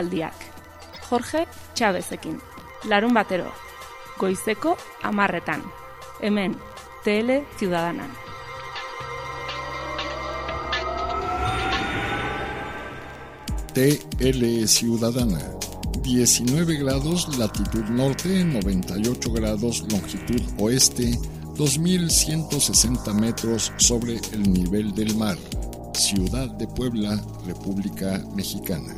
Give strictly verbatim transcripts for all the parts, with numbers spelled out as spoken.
aldiak. Jorge Chavezekin. Larun batero. Goizeko amarretan. Hemen, T L Ciudadanan. T L Ciudadana. diecinueve grados latitud norte, noventa y ocho grados longitud oeste, dos mil ciento sesenta metros sobre el nivel del mar. Ciudad de Puebla, República Mexicana.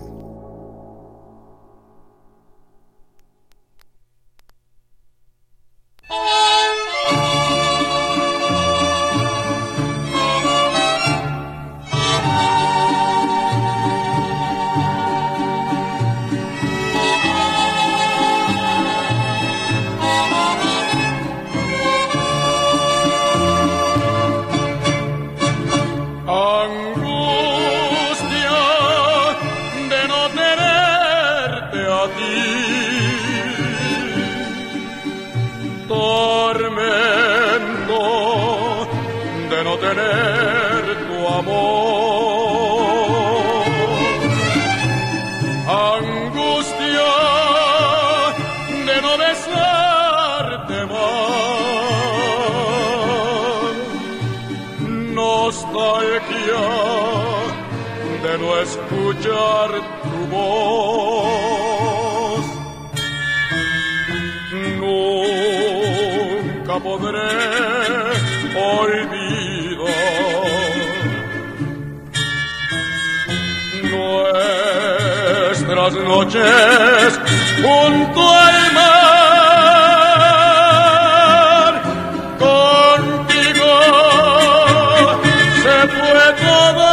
Escuchar tu voz, nunca podré olvidar nuestras noches junto al mar. Contigo se fue toda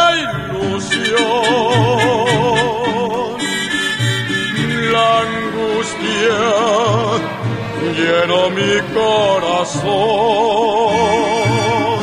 la angustia llenó mi corazón.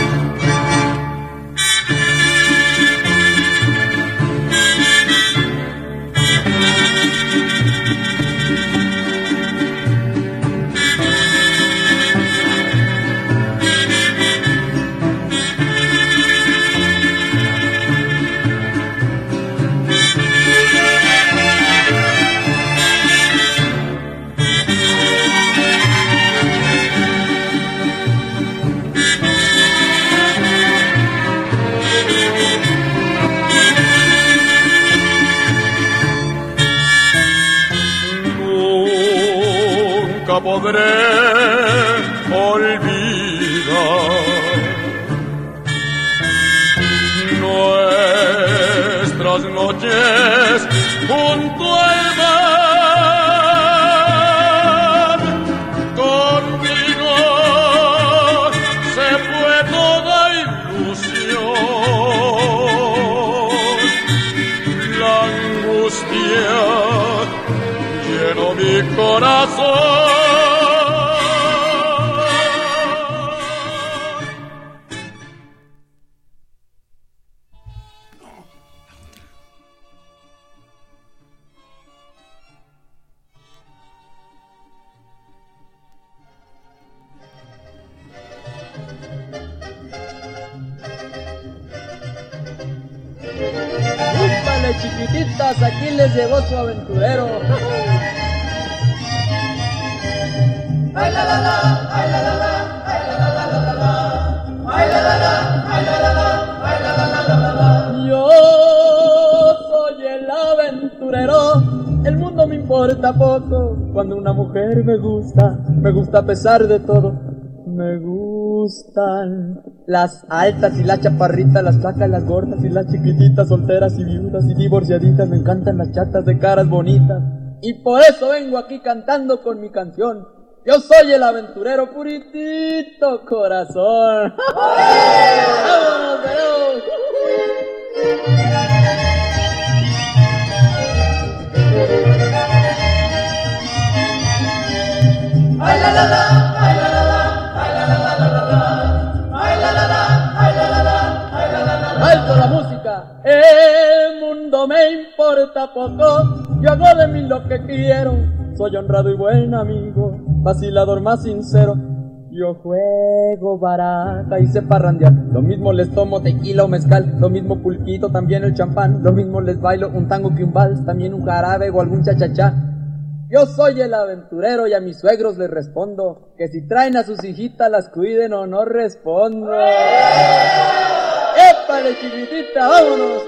Podré olvidar nuestras noches junto al mar. Contigo se fue toda ilusión, la angustia llenó mi corazón. Chiquititas, aquí les llegó su aventurero. Ay la la la, ay la la la, ay la la la la la, ay la la la, ay la la la, ay la la la la la. Yo soy el aventurero, el mundo me importa poco. Cuando una mujer me gusta, me gusta a pesar de todo. Me gustan las altas y las chaparritas, las flacas, las gordas y las chiquititas, solteras y viudas y divorciaditas. Me encantan las chatas de caras bonitas y por eso vengo aquí cantando con mi canción. Yo soy el aventurero puritito corazón. ¡Vámonos, pero! ¡Ay la la la! ¡Ay la la la! ¡Ay la la la la la! ¡Ay la la la! ¡Ay la la la! ¡Ay la la la! ¡Alto la música! El mundo me importa poco, yo hago de mí lo que quiero. Soy honrado y buen amigo, vacilador más sincero. Yo juego baraja y sé parrandear. Lo mismo les tomo tequila o mezcal, lo mismo pulquito, también el champán. Lo mismo les bailo un tango que un vals, también un jarabe o algún cha-cha-cha. Yo soy el aventurero y a mis suegros les respondo que si traen a sus hijitas las cuiden o no respondo. ¡Épale, chiquitita, vámonos!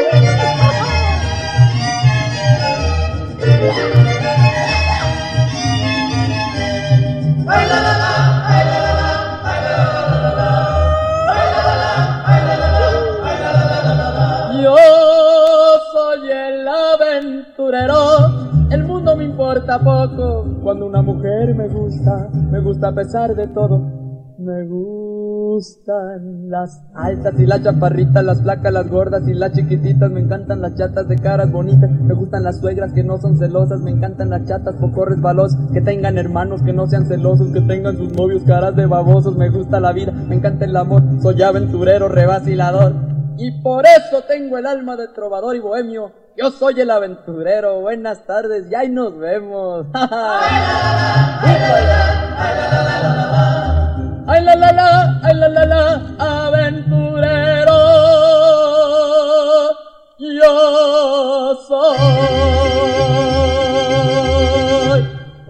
Yo soy el aventurero, el mundo me importa poco. Cuando una mujer me gusta, me gusta a pesar de todo. Me gustan las altas y las chaparritas, las flacas, las gordas y las chiquititas. Me encantan las chatas de caras bonitas. Me gustan las suegras que no son celosas. Me encantan las chatas poco resbalosas, que tengan hermanos que no sean celosos, que tengan sus novios caras de babosos. Me gusta la vida, me encanta el amor. Soy aventurero, revacilador, y por eso tengo el alma de trovador y bohemio. Yo soy el aventurero. Buenas tardes y ahí nos vemos. Ay la la la, ay la la la, aventurero yo soy.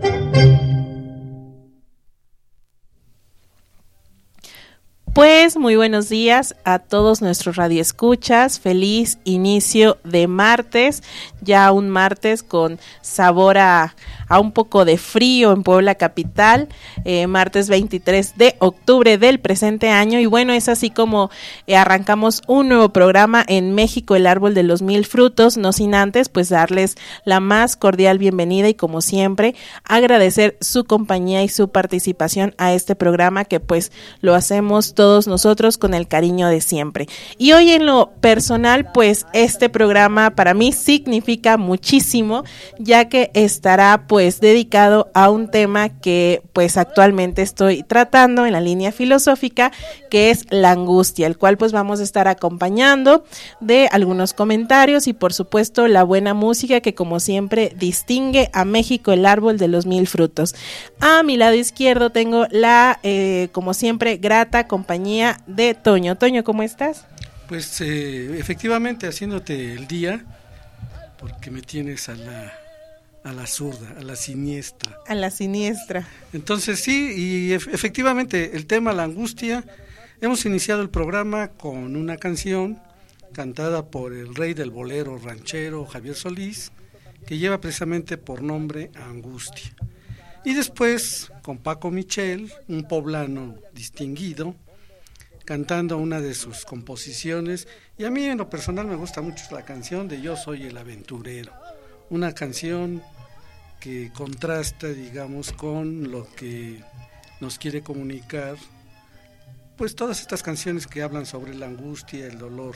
Pues muy buenos días a todos nuestros radioescuchas, feliz inicio de martes, ya un martes con sabor a, a un poco de frío en Puebla capital, eh, martes veintitrés de octubre del presente año, y bueno, es así como eh, arrancamos un nuevo programa en México, el árbol de los mil frutos, no sin antes pues darles la más cordial bienvenida y como siempre agradecer su compañía y su participación a este programa que pues lo hacemos todos todos nosotros con el cariño de siempre. Y hoy en lo personal, pues este programa para mí significa muchísimo, ya que estará pues dedicado a un tema que pues actualmente estoy tratando en la línea filosófica, que es la angustia, el cual pues vamos a estar acompañando de algunos comentarios y por supuesto la buena música que como siempre distingue a México, el árbol de los mil frutos. A mi lado izquierdo tengo la, eh, como siempre, grata compañía de Toño. Toño, ¿cómo estás? Pues eh, efectivamente haciéndote el día, porque me tienes a la a la zurda, a la siniestra. A la siniestra. Entonces sí, y ef- efectivamente el tema, la angustia, hemos iniciado el programa con una canción cantada por el rey del bolero ranchero, Javier Solís, que lleva precisamente por nombre Angustia. Y después con Paco Michel, un poblano distinguido, cantando una de sus composiciones, y a mí en lo personal me gusta mucho la canción de Yo soy el aventurero, una canción que contrasta, digamos, con lo que nos quiere comunicar, pues todas estas canciones que hablan sobre la angustia, el dolor,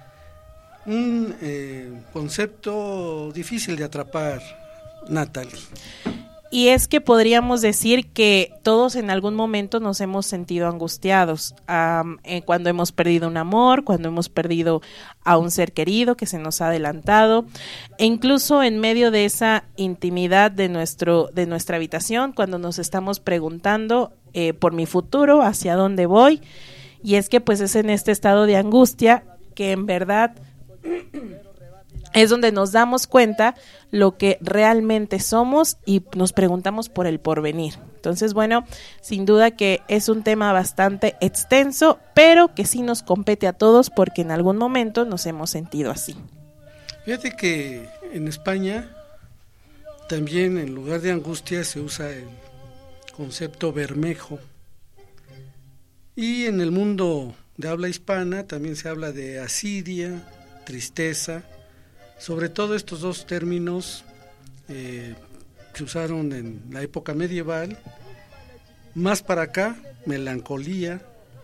un eh, concepto difícil de atrapar, Natalie. Y es que podríamos decir que todos en algún momento nos hemos sentido angustiados, um, eh, cuando hemos perdido un amor, cuando hemos perdido a un ser querido que se nos ha adelantado, e incluso en medio de esa intimidad de nuestro de nuestra habitación, cuando nos estamos preguntando eh, por mi futuro, hacia dónde voy, y es que pues es en este estado de angustia que en verdad es donde nos damos cuenta lo que realmente somos y nos preguntamos por el porvenir. Entonces, bueno, sin duda que es un tema bastante extenso, pero que sí nos compete a todos porque en algún momento nos hemos sentido así. Fíjate que en España también en lugar de angustia se usa el concepto bermejo, y en el mundo de habla hispana también se habla de asidia, tristeza. Sobre todo estos dos términos eh, se usaron en la época medieval, más para acá, melancolía,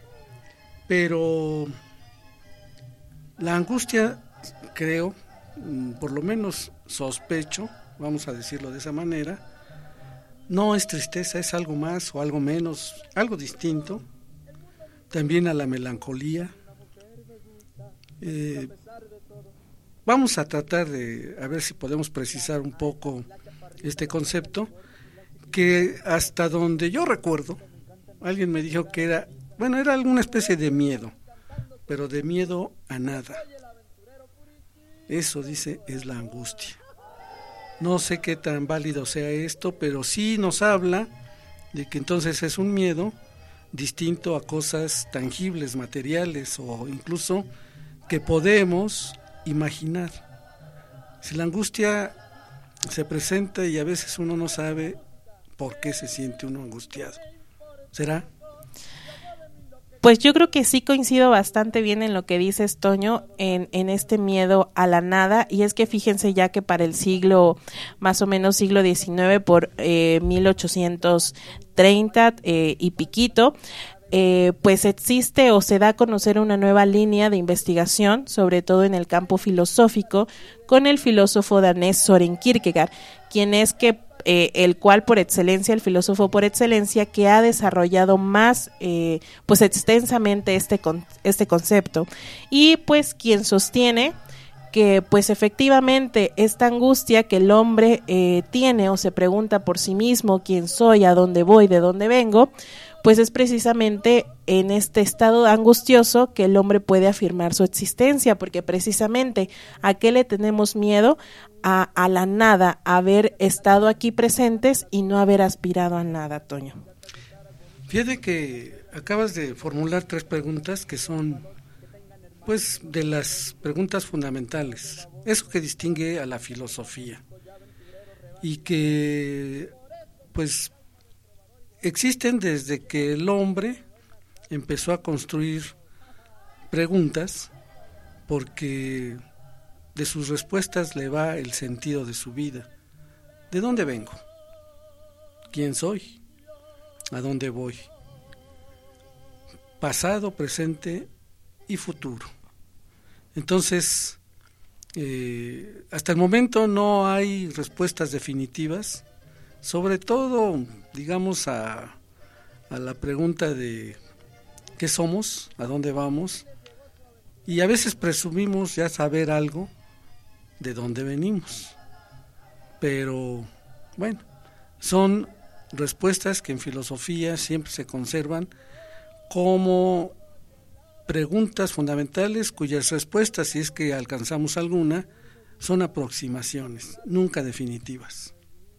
pero la angustia, creo, por lo menos sospecho, vamos a decirlo de esa manera, no es tristeza, es algo más o algo menos, algo distinto, también a la melancolía. Eh, Vamos a tratar de a ver si podemos precisar un poco este concepto, que hasta donde yo recuerdo, alguien me dijo que era, bueno, era alguna especie de miedo, pero de miedo a nada. Eso, dice, es la angustia. No sé qué tan válido sea esto, pero sí nos habla de que entonces es un miedo distinto a cosas tangibles, materiales o incluso que podemos imaginar. Si la angustia se presenta y a veces uno no sabe por qué se siente uno angustiado, ¿será? Pues yo creo que sí coincido bastante bien en lo que dices, Toño, en, en este miedo a la nada, y es que fíjense ya que para el siglo, más o menos siglo diecinueve, por eh, mil ochocientos treinta eh, y piquito, eh, pues existe o se da a conocer una nueva línea de investigación, sobre todo en el campo filosófico, con el filósofo danés Søren Kierkegaard, quien es que Eh, el cual por excelencia, el filósofo por excelencia que ha desarrollado más eh, pues extensamente este, con, este concepto, y pues quien sostiene que pues efectivamente esta angustia que el hombre eh, tiene o se pregunta por sí mismo, quién soy, a dónde voy, de dónde vengo, pues es precisamente en este estado angustioso que el hombre puede afirmar su existencia, porque precisamente ¿a qué le tenemos miedo? A, a la nada, a haber estado aquí presentes y no haber aspirado a nada, Toño. Fíjate que acabas de formular tres preguntas que son, pues, de las preguntas fundamentales, eso que distingue a la filosofía y que, pues, existen desde que el hombre empezó a construir preguntas, porque de sus respuestas le va el sentido de su vida. ¿De dónde vengo? ¿Quién soy? ¿A dónde voy? Pasado, presente y futuro. Entonces, eh, hasta el momento no hay respuestas definitivas, sobre todo, digamos, a, a la pregunta de ¿qué somos? ¿A dónde vamos? Y a veces presumimos ya saber algo de dónde venimos. Pero, bueno, son respuestas que en filosofía siempre se conservan como preguntas fundamentales cuyas respuestas, si es que alcanzamos alguna, son aproximaciones, nunca definitivas.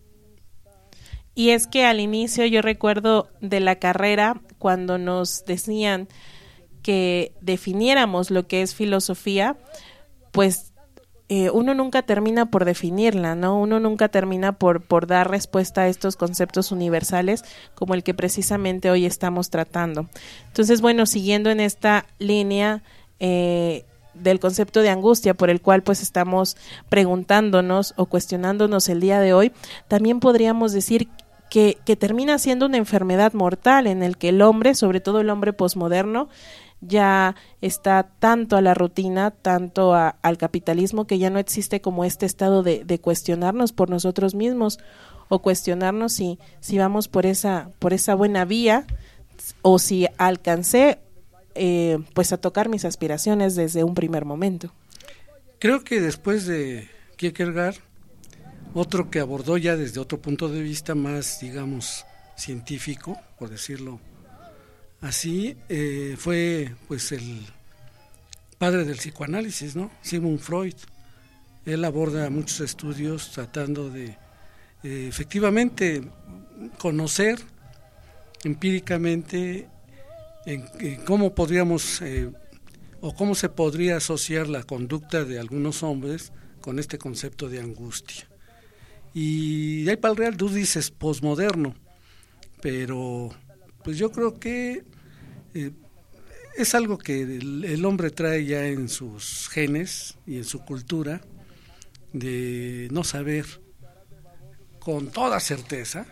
Y es que al inicio yo recuerdo de la carrera cuando nos decían que definiéramos lo que es filosofía, pues eh, uno nunca termina por definirla, ¿no? Uno nunca termina por, por dar respuesta a estos conceptos universales como el que precisamente hoy estamos tratando. Entonces, bueno, siguiendo en esta línea eh, del concepto de angustia por el cual pues estamos preguntándonos o cuestionándonos el día de hoy, también podríamos decir que, que termina siendo una enfermedad mortal en el que el hombre, sobre todo el hombre posmoderno, ya está tanto a la rutina, tanto a, al capitalismo, que ya no existe como este estado de, de cuestionarnos por nosotros mismos o cuestionarnos si, si vamos por esa, por esa buena vía o si alcancé eh, pues a tocar mis aspiraciones desde un primer momento. Creo que después de Kierkegaard, otro que abordó ya desde otro punto de vista más, digamos, científico, por decirlo así, eh, fue pues el padre del psicoanálisis, ¿no? Sigmund Freud. Él aborda muchos estudios tratando de eh, efectivamente conocer empíricamente en, en cómo podríamos eh, o cómo se podría asociar la conducta de algunos hombres con este concepto de angustia. Y de ahí para el real, tú dices posmoderno, pero pues yo creo que eh, es algo que el, el hombre trae ya en sus genes y en su cultura, de no saber con toda certeza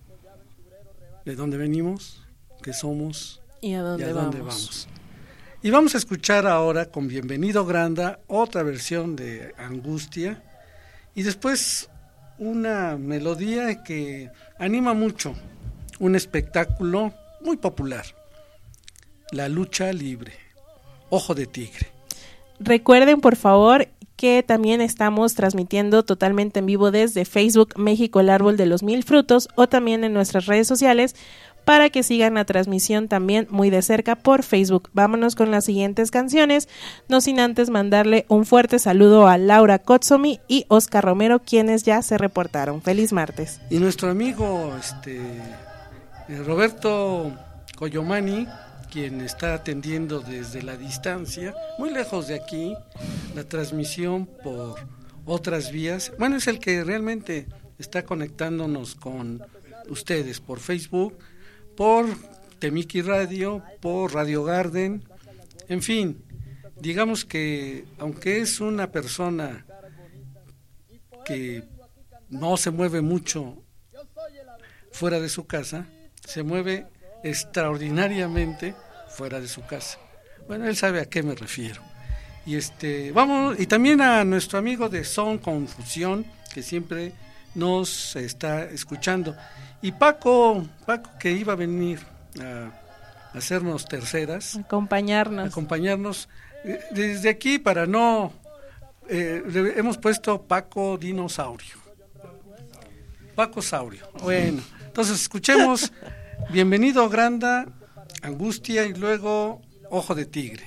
de dónde venimos, qué somos y a dónde, y a dónde vamos. vamos. Y vamos a escuchar ahora con Bienvenido Granda otra versión de Angustia y después una melodía que anima mucho, un espectáculo muy popular, La Lucha Libre, Ojo de Tigre. Recuerden, por favor, que también estamos transmitiendo totalmente en vivo desde Facebook México, el árbol de los mil frutos, o también en nuestras redes sociales para que sigan la transmisión también muy de cerca por Facebook. Vámonos con las siguientes canciones, no sin antes mandarle un fuerte saludo a Laura Kotsomi y Oscar Romero, quienes ya se reportaron. Feliz martes. Y nuestro amigo este Roberto Coyomani, quien está atendiendo desde la distancia, muy lejos de aquí, la transmisión por otras vías. Bueno, es el que realmente está conectándonos con ustedes por Facebook, por Temiki Radio, por Radio Garden, en fin, digamos que aunque es una persona que no se mueve mucho fuera de su casa, se mueve extraordinariamente fuera de su casa. Bueno, él sabe a qué me refiero. Y este, vamos, y también a nuestro amigo de Son Confusión, que siempre nos está escuchando. Y Paco, Paco que iba a venir a, a hacernos terceras, acompañarnos. Acompañarnos desde aquí para no eh, le hemos puesto Paco Dinosaurio. Paco Saurio. Bueno, entonces escuchemos Bienvenido Granda, Angustia y luego Ojo de Tigre.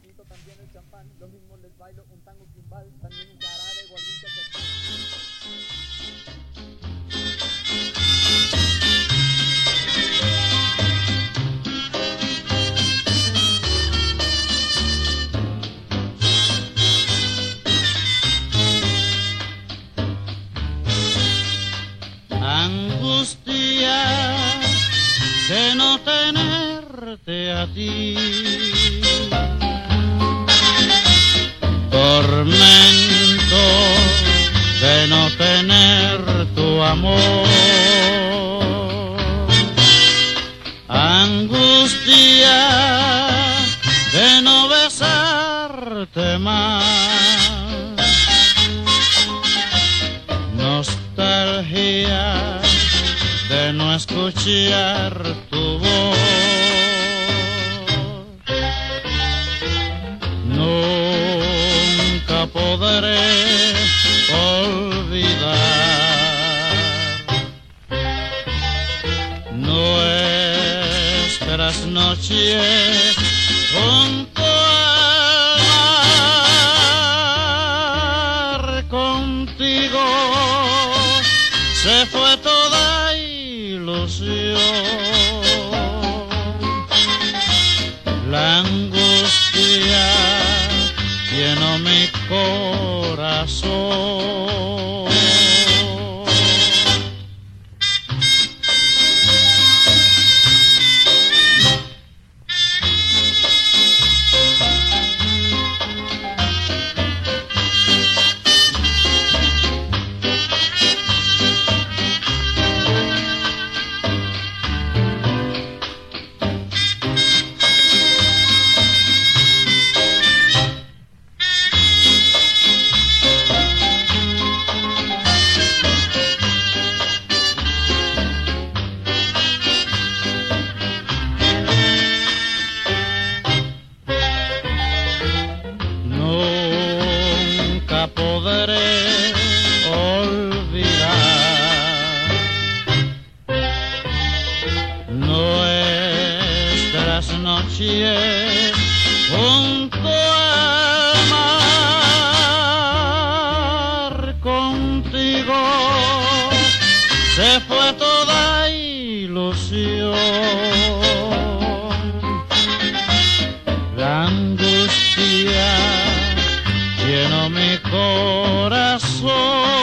Angustia de no tenerte a ti, tormento de no tener tu amor, angustia de no besarte más, nostalgia de no escuchar tu voz, nunca podré olvidar nuestras noches junto al mar, contigo se fue toda ilusión, la angustia llenó mi corazón. Junto al mar, contigo se fue toda ilusión, la angustia llenó mi corazón.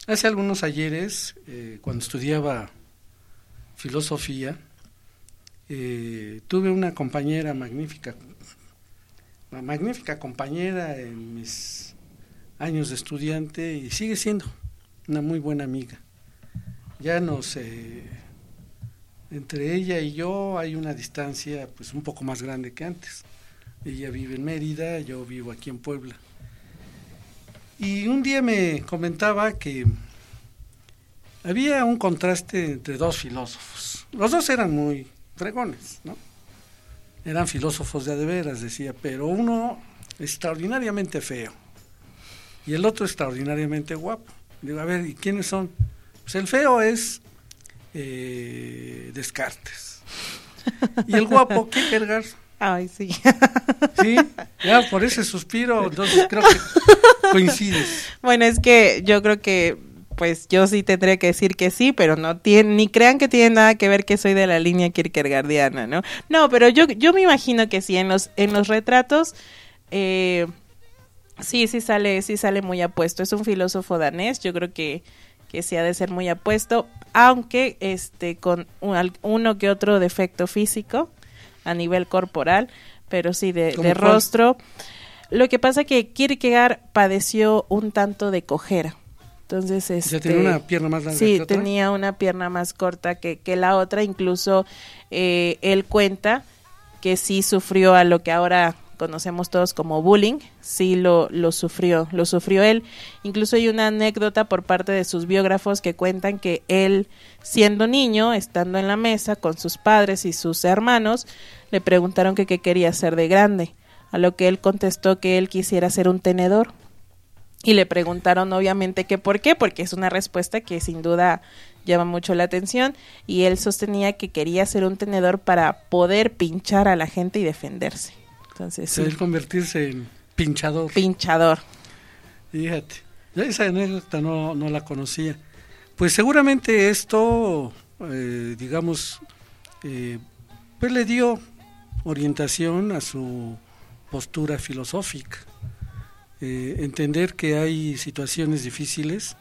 hace algunos ayeres, eh, cuando estudiaba filosofía, eh, tuve una compañera magnífica, una magnífica compañera en mis años de estudiante y sigue siendo una muy buena amiga. Ya nos, eh, entre ella y yo hay una distancia pues un poco más grande que antes. Ella vive en Mérida, yo vivo aquí en Puebla. Y un día me comentaba que había un contraste entre dos filósofos. Los dos eran muy fregones, ¿no? Eran filósofos de a de veras, decía, pero uno extraordinariamente feo y el otro extraordinariamente guapo. Digo, a ver, ¿y quiénes son? Pues el feo es eh, Descartes. Y el guapo, Kierkegaard. Ay, sí. Sí, ya por ese suspiro, entonces creo que coincides. Bueno, es que yo creo que, pues yo sí tendría que decir que sí, pero no tiene, ni crean que tiene nada que ver que soy de la línea kierkegaardiana, ¿no? No, pero yo, yo me imagino que sí, en los, en los retratos, eh, sí, sí sale, sí sale muy apuesto. Es un filósofo danés, yo creo que, que sí ha de ser muy apuesto, aunque este con un, uno que otro defecto físico a nivel corporal, pero sí de, de rostro. Lo que pasa que Kierkegaard padeció un tanto de cojera. Entonces, este, ¿ya tenía una pierna más larga? Sí, que otra? tenía una pierna más corta que, que la otra. Incluso eh, él cuenta que sí sufrió a lo que ahora conocemos todos como bullying, sí lo, lo sufrió, lo sufrió él. Incluso hay una anécdota por parte de sus biógrafos que cuentan que él, siendo niño, estando en la mesa con sus padres y sus hermanos, le preguntaron que qué quería ser de grande, a lo que él contestó que él quisiera ser un tenedor. Y le preguntaron obviamente que por qué, porque es una respuesta que sin duda llama mucho la atención, y él sostenía que quería ser un tenedor para poder pinchar a la gente y defenderse. Entonces, sí. Él convertirse en pinchador. Pinchador. Fíjate, esa anécdota no, no la conocía. Pues seguramente esto, eh, digamos, eh, pues le dio orientación a su postura filosófica. Eh, entender que hay situaciones difíciles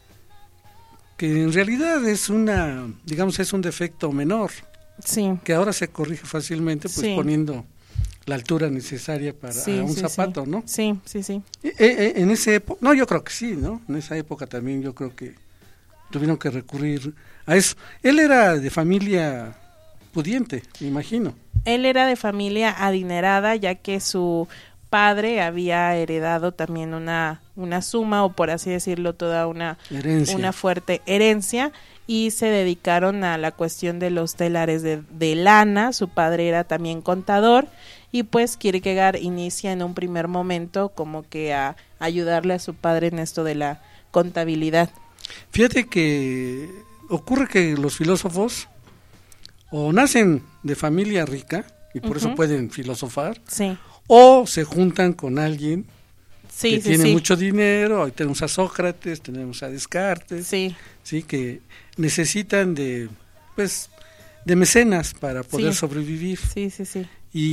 que en realidad es una, digamos, es un defecto menor, sí, que ahora se corrige fácilmente pues sí. poniendo la altura necesaria para sí, un sí, zapato, sí. ¿no? Sí, sí, sí. Eh, eh, en esa época, no, yo creo que sí, ¿no? En esa época también yo creo que tuvieron que recurrir a eso. Él era de familia pudiente, me imagino. Él era de familia adinerada, ya que su padre había heredado también una una suma, o por así decirlo, toda una herencia. una fuerte herencia, y se dedicaron a la cuestión de los telares de, de lana. Su padre era también contador, y pues Kierkegaard inicia en un primer momento como que a ayudarle a su padre en esto de la contabilidad. Fíjate que ocurre que los filósofos o nacen de familia rica y por uh-huh. eso pueden filosofar, sí, o se juntan con alguien sí, que sí, tiene sí. mucho dinero. Hoy tenemos a Sócrates, tenemos a Descartes, sí, sí, que necesitan de, pues, de mecenas para poder sí. sobrevivir. Sí, sí, sí.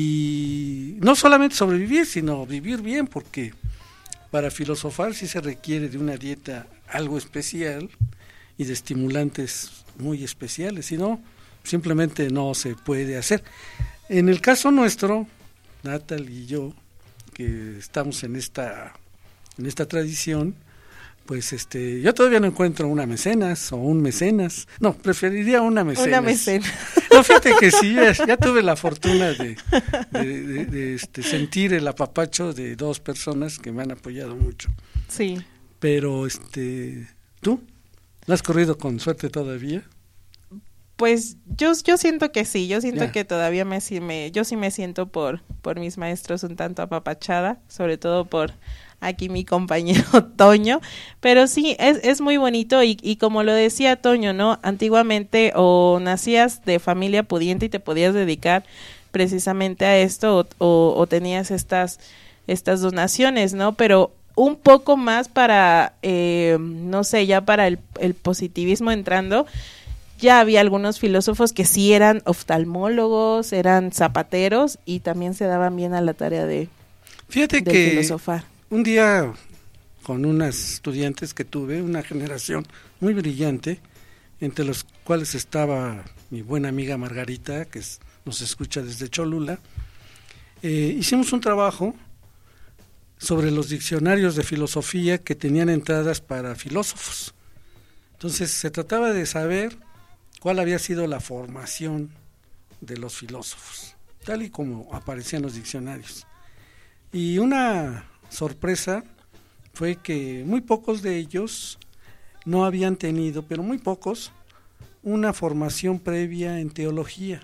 Y no solamente sobrevivir, sino vivir bien, porque para filosofar sí se requiere de una dieta algo especial y de estimulantes muy especiales, si no, simplemente no se puede hacer. En el caso nuestro, Natal y yo, que estamos en esta en esta tradición, pues este yo todavía no encuentro una mecenas o un mecenas. No, preferiría una mecenas. Una mecenas. No, fíjate que sí, ya, ya tuve la fortuna de, de, de, de este, sentir el apapacho de dos personas que me han apoyado mucho. Sí. Pero, este, ¿tú? ¿No has corrido con suerte todavía? Pues yo yo siento que sí, yo siento ya. que todavía me, me yo sí me siento por por mis maestros un tanto apapachada, sobre todo por aquí mi compañero Toño, pero sí, es, es muy bonito y, y como lo decía Toño, ¿no? Antiguamente o nacías de familia pudiente y te podías dedicar precisamente a esto, o, o, o tenías estas, estas donaciones, ¿no? Pero un poco más para, eh, no sé, ya para el, el positivismo entrando, ya había algunos filósofos que sí eran oftalmólogos, eran zapateros y también se daban bien a la tarea de, Fíjate de que filosofar. Un día con unas estudiantes que tuve, una generación muy brillante, entre los cuales estaba mi buena amiga Margarita, que es, nos escucha desde Cholula. Eh, hicimos un trabajo sobre los diccionarios de filosofía que tenían entradas para filósofos. Entonces se trataba de saber cuál había sido la formación de los filósofos, tal y como aparecía en los diccionarios. Y una sorpresa fue que muy pocos de ellos no habían tenido, pero muy pocos, una formación previa en teología.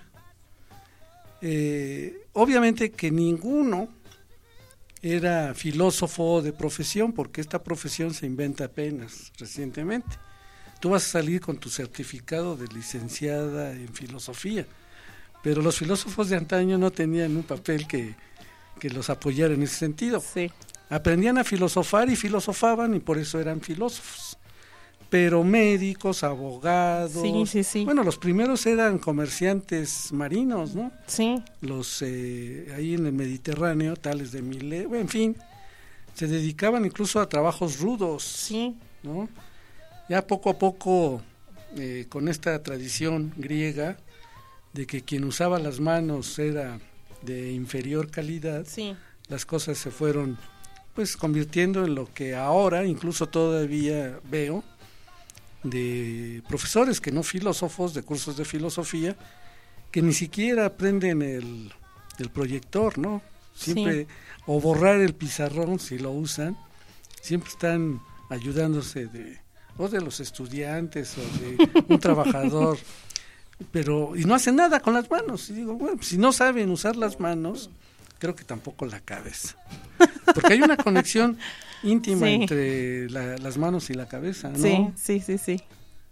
Eh, obviamente que ninguno era filósofo de profesión, porque esta profesión se inventa apenas recientemente. Tú vas a salir con tu certificado de licenciada en filosofía, pero los filósofos de antaño no tenían un papel que, que los apoyara en ese sentido. Sí. Aprendían a filosofar y filosofaban y por eso eran filósofos. Pero médicos, abogados, sí, sí, sí. bueno, los primeros eran comerciantes marinos, ¿no? Sí. Los eh, ahí en el Mediterráneo, tales de Milet, bueno, en fin, se dedicaban incluso a trabajos rudos, sí, ¿no? Ya poco a poco, eh, con esta tradición griega de que quien usaba las manos era de inferior calidad, sí, las cosas se fueron pues convirtiendo en lo que ahora incluso todavía veo de profesores que no filósofos, de cursos de filosofía, que ni siquiera aprenden el, el proyector, ¿no? Siempre, sí. O borrar el pizarrón si lo usan, siempre están ayudándose de, o de los estudiantes, o de un trabajador, pero, y no hacen nada con las manos. Y digo, bueno, si no saben usar las manos, creo que tampoco la cabeza. Porque hay una conexión íntima sí. entre la, las manos y la cabeza, ¿no? Sí, sí, sí, sí.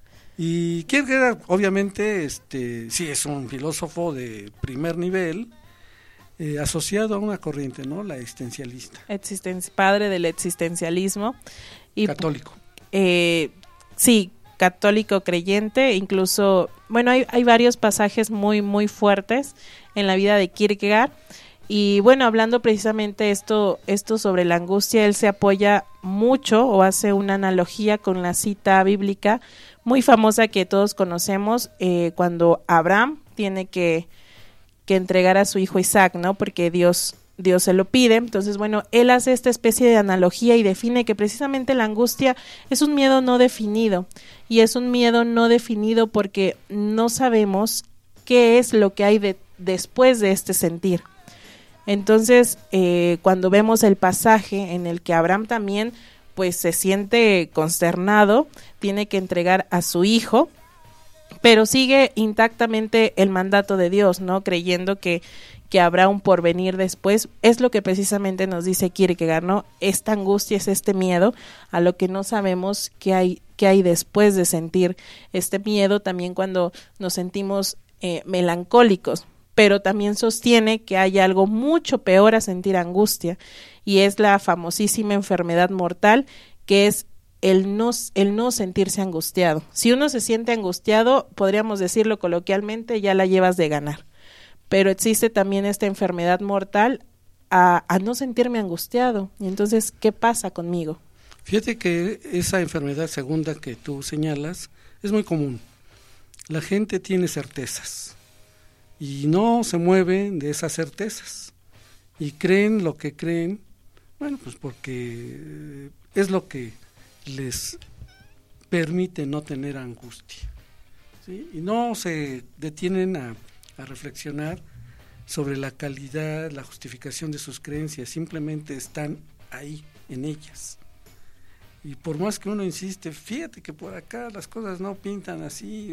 Y Kierkegaard, obviamente, este, sí es un filósofo de primer nivel, eh, asociado a una corriente, ¿no? La existencialista. Existenci- padre del existencialismo. Y, católico. Eh, sí, católico creyente, incluso, bueno, hay, hay varios pasajes muy, muy fuertes en la vida de Kierkegaard. Y bueno, hablando precisamente esto, esto sobre la angustia, él se apoya mucho o hace una analogía con la cita bíblica muy famosa que todos conocemos, eh, cuando Abraham tiene que, que entregar a su hijo Isaac, ¿no? Porque Dios, Dios se lo pide. Entonces, bueno, él hace esta especie de analogía y define que precisamente la angustia es un miedo no definido, y es un miedo no definido porque no sabemos qué es lo que hay de, después de este sentir. Entonces, eh, cuando vemos el pasaje en el que Abraham también pues se siente consternado, tiene que entregar a su hijo, pero sigue intactamente el mandato de Dios, ¿no? Creyendo que, que habrá un porvenir después. Es lo que precisamente nos dice Kierkegaard, ¿no? Esta angustia es este miedo a lo que no sabemos qué hay, qué hay después de sentir este miedo, también cuando nos sentimos eh, melancólicos. Pero también sostiene que hay algo mucho peor a sentir angustia, y es la famosísima enfermedad mortal, que es el no, el no sentirse angustiado. Si uno se siente angustiado, podríamos decirlo coloquialmente, ya la llevas de ganar. Pero existe también esta enfermedad mortal a, a no sentirme angustiado. Y entonces, ¿qué pasa conmigo? Fíjate que esa enfermedad segunda que tú señalas es muy común. La gente tiene certezas y no se mueven de esas certezas y creen lo que creen, bueno, pues porque es lo que les permite no tener angustia, ¿sí? Y no se detienen a, a reflexionar sobre la calidad, la justificación de sus creencias, simplemente están ahí en ellas. Y por más que uno insiste, fíjate que por acá las cosas no pintan así,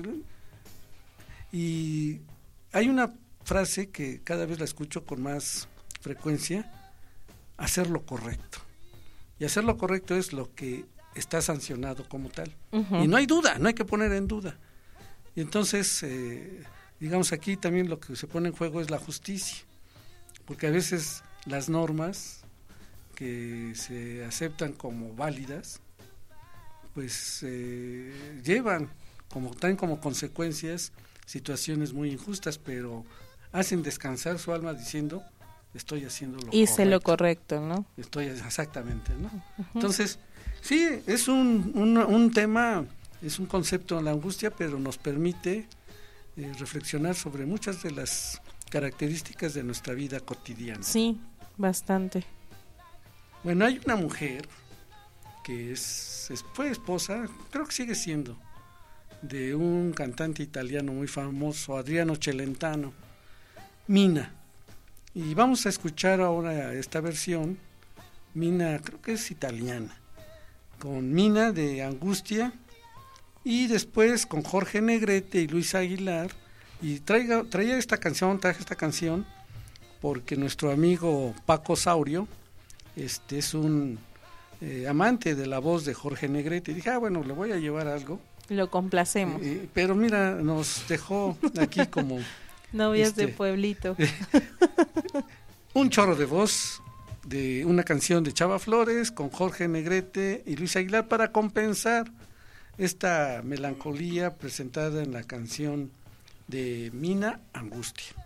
y hay una frase que cada vez la escucho con más frecuencia: hacer lo correcto. Y hacer lo correcto es lo que está sancionado como tal. Uh-huh. Y no hay duda, no hay que poner en duda. Y entonces, eh, digamos, aquí también lo que se pone en juego es la justicia. Porque a veces las normas que se aceptan como válidas, pues eh, llevan, como traen como consecuencias situaciones muy injustas, pero hacen descansar su alma diciendo, estoy haciendo lo Hice correcto. lo correcto, ¿no? Estoy exactamente, ¿no? Uh-huh. Entonces, sí, es un, un, un tema, es un concepto, la angustia, pero nos permite eh, reflexionar sobre muchas de las características de nuestra vida cotidiana. Sí, bastante. Bueno, hay una mujer que es, es fue esposa, creo que sigue siendo, de un cantante italiano muy famoso, Adriano Celentano, Mina. Y vamos a escuchar ahora esta versión. Mina, creo que es italiana, con Mina de Angustia, y después con Jorge Negrete y Luis Aguilar. Y traiga, traía esta canción, traje esta canción porque nuestro amigo Paco Saurio este es un eh, amante de la voz de Jorge Negrete, y dije, ah, bueno, le voy a llevar algo. Lo complacemos. Eh, pero mira, nos dejó aquí como... Novias este, de pueblito. Un chorro de voz de una canción de Chava Flores con Jorge Negrete y Luis Aguilar para compensar esta melancolía presentada en la canción de Mina, Angustia.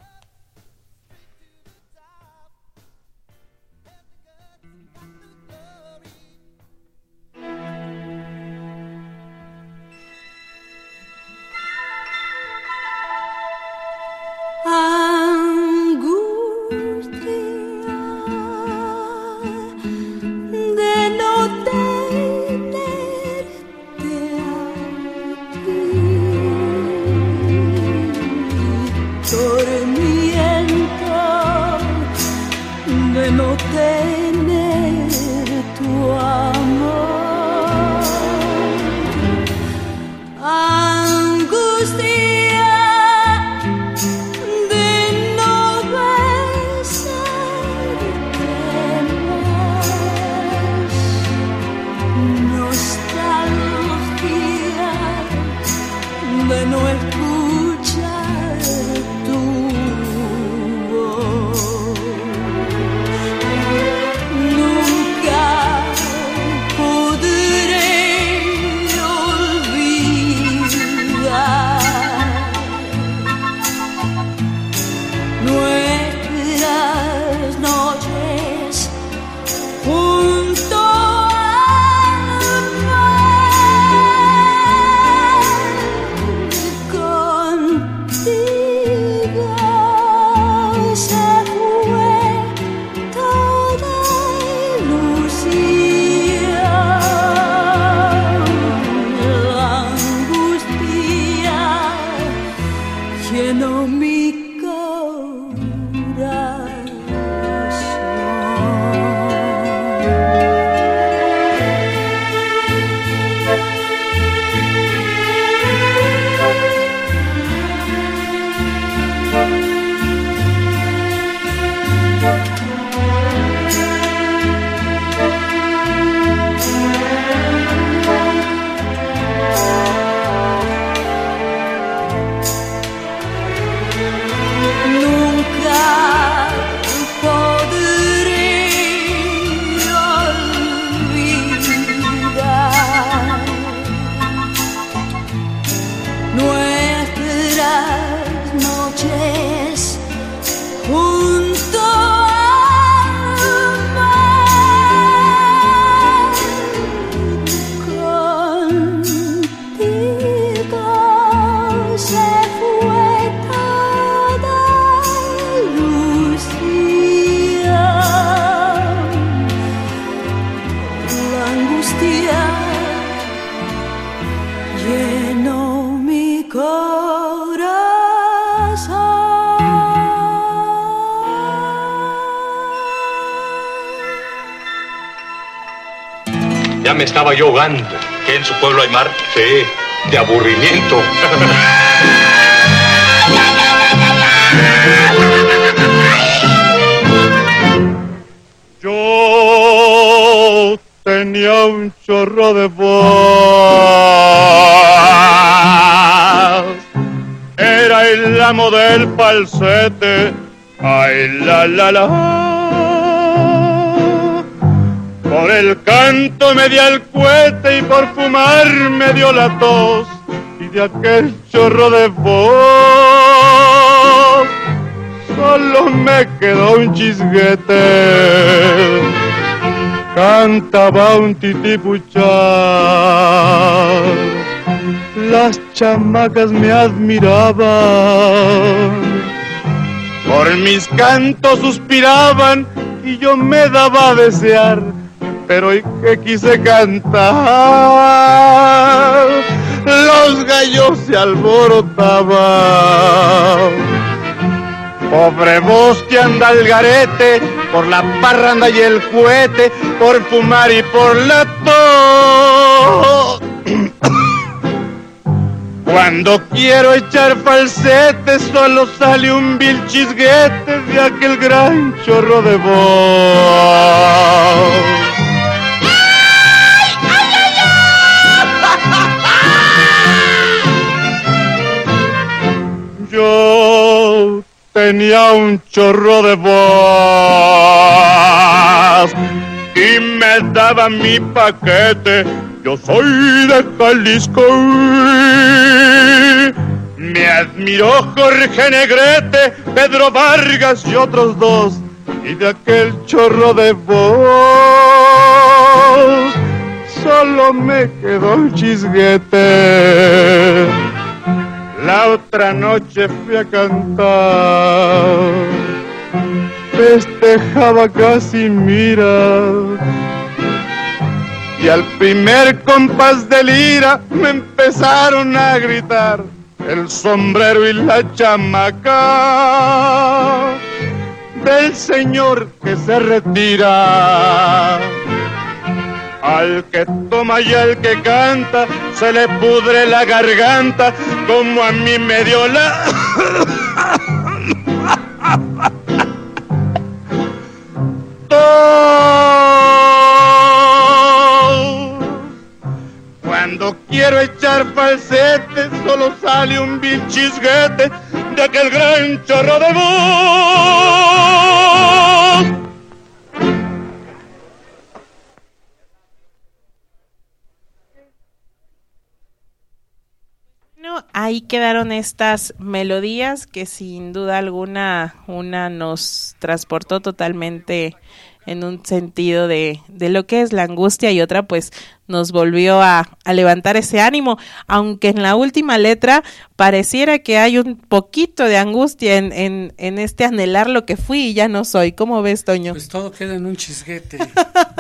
Ya me estaba yo ahogando. ¿Que en su pueblo hay mar? Sí, de aburrimiento. Yo tenía un chorro de voz. Era el amo del falsete. Ay, la, la, la. Por el canto me di al cohete y por fumar me dio la tos. Y de aquel chorro de voz solo me quedó un chisguete. Cantaba un titipuchal, las chamacas me admiraban, por mis cantos suspiraban y yo me daba a desear, pero ¿y qué quise cantar? Los gallos se alborotaban. Pobre voz que anda al garete, por la parranda y el cohete, por fumar y por la tos. Cuando quiero echar falsete, solo sale un vil chisguete de aquel gran chorro de voz. Yo tenía un chorro de voz y me daba mi paquete. Yo soy de Jalisco. Me admiró Jorge Negrete, Pedro Vargas y otros dos, y de aquel chorro de voz solo me quedó un chisguete. La otra noche fui a cantar, festejaba casi mira, y al primer compás de lira me empezaron a gritar el sombrero y la chamaca del señor que se retira. Al que toma y al que canta se le pudre la garganta, como a mí me dio la... Cuando quiero echar falsete, solo sale un vil chisguete de aquel gran chorro de voz. Ahí quedaron estas melodías que sin duda alguna una nos transportó totalmente en un sentido de, de lo que es la angustia, y otra pues nos volvió a, a levantar ese ánimo, aunque en la última letra pareciera que hay un poquito de angustia en, en, en este anhelar lo que fui y ya no soy. ¿Cómo ves, Toño? Pues todo queda en un chisguete, ¿no?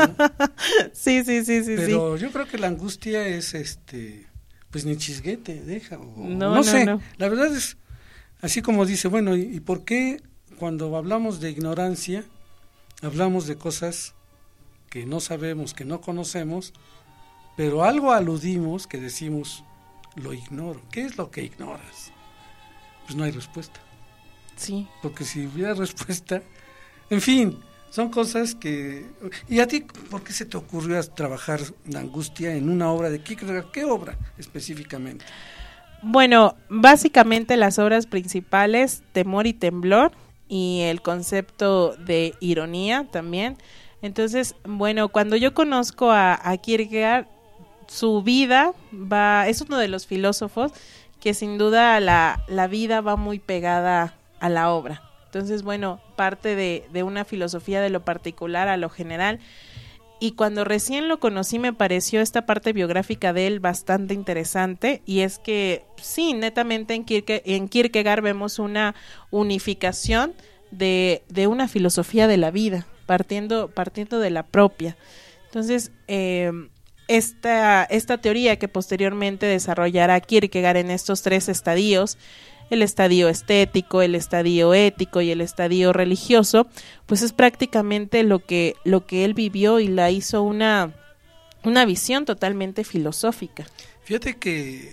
Sí, sí, sí, sí. Pero sí. Yo creo que la angustia es este... pues ni chisguete, deja, o, no, no, no sé, no. La verdad es, así como dice, bueno, ¿y, ¿y por qué cuando hablamos de ignorancia, hablamos de cosas que no sabemos, que no conocemos, pero algo aludimos que decimos, lo ignoro? ¿Qué es lo que ignoras? Pues no hay respuesta. Sí. Porque si hubiera respuesta, en fin, son cosas que... ¿Y a ti por qué se te ocurrió trabajar la angustia en una obra de Kierkegaard? ¿Qué obra específicamente? Bueno, básicamente las obras principales, Temor y Temblor, y el concepto de ironía también. Entonces, bueno, cuando yo conozco a, a Kierkegaard, su vida va, es uno de los filósofos que sin duda la, la vida va muy pegada a la obra. Entonces, bueno, parte de, de una filosofía de lo particular a lo general. Y cuando recién lo conocí me pareció esta parte biográfica de él bastante interesante, y es que sí, netamente en, Kierke, en Kierkegaard vemos una unificación de, de una filosofía de la vida, partiendo, partiendo de la propia. Entonces, eh, esta, esta teoría que posteriormente desarrollará Kierkegaard en estos tres estadios, el estadio estético, el estadio ético y el estadio religioso, pues es prácticamente lo que, lo que él vivió y la hizo una, una visión totalmente filosófica. Fíjate que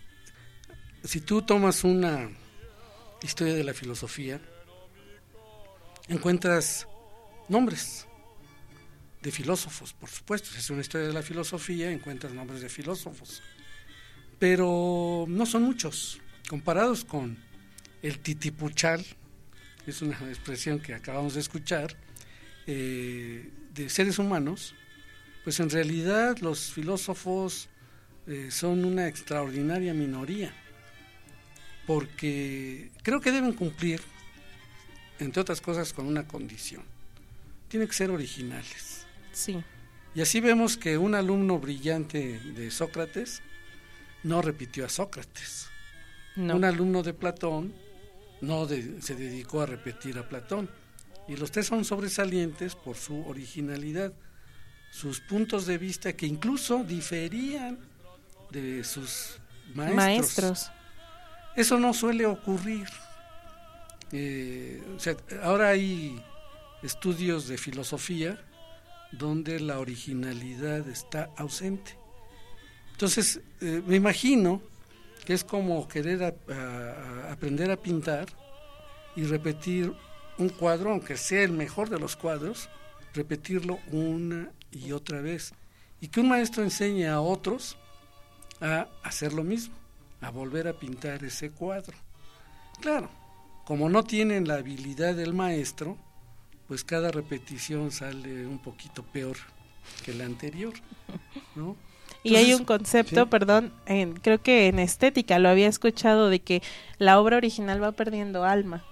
si tú tomas una historia de la filosofía, encuentras nombres de filósofos, por supuesto. Si es una historia de la filosofía, encuentras nombres de filósofos, pero no son muchos. Comparados con el titipuchal, es una expresión que acabamos de escuchar, eh, de seres humanos, pues en realidad los filósofos eh, son una extraordinaria minoría, porque creo que deben cumplir entre otras cosas, con una condición. Tienen que ser originales. Sí. Y así vemos que un alumno brillante de Sócrates no repitió a Sócrates. No. Un alumno de Platón no de, se dedicó a repetir a Platón. Y los tres son sobresalientes por su originalidad, sus puntos de vista que incluso diferían de sus maestros. Maestros. Eso no suele ocurrir. Eh, o sea, ahora hay estudios de filosofía donde la originalidad está ausente. Entonces, eh, me imagino que es como querer a, a, a aprender a pintar y repetir un cuadro, aunque sea el mejor de los cuadros, repetirlo una y otra vez. Y que un maestro enseñe a otros a hacer lo mismo, a volver a pintar ese cuadro. Claro, como no tienen la habilidad del maestro, pues cada repetición sale un poquito peor que la anterior, ¿no? Y Entonces, hay un concepto, ¿sí? perdón, en, creo que en estética lo había escuchado, de que la obra original va perdiendo alma.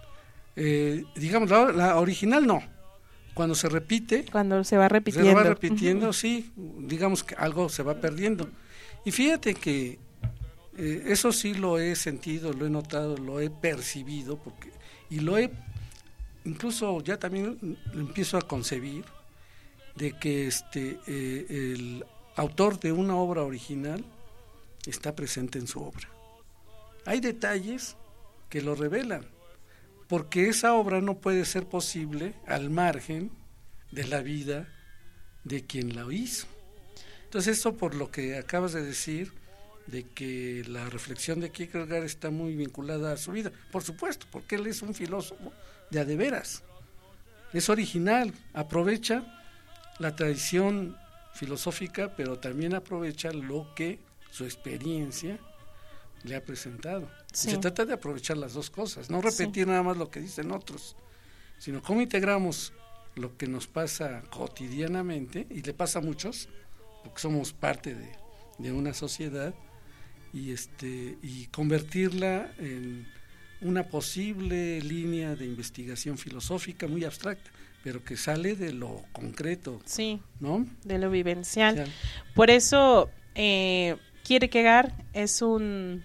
Eh, digamos, la, la original no. Cuando se repite, cuando se va repitiendo. Se va repitiendo, uh-huh. Sí, digamos que algo se va perdiendo. Y fíjate que eh, eso sí lo he sentido, lo he notado, lo he percibido, porque y lo he, incluso ya también lo empiezo a concebir, de que este eh, el autor de una obra original está presente en su obra. Hay detalles que lo revelan, porque esa obra no puede ser posible al margen de la vida de quien la hizo. Entonces, eso por lo que acabas de decir, de que la reflexión de Kierkegaard está muy vinculada a su vida, por supuesto, porque él es un filósofo de a de veras, es original, aprovecha la tradición filosófica, pero también aprovecha lo que su experiencia le ha presentado. Sí. Se trata de aprovechar las dos cosas, no repetir sí. nada más lo que dicen otros, sino cómo integramos lo que nos pasa cotidianamente, y le pasa a muchos, porque somos parte de, de una sociedad, y este y convertirla en una posible línea de investigación filosófica muy abstracta, pero que sale de lo concreto, sí, ¿no? De lo vivencial. Sí. Por eso eh, Kierkegaard es un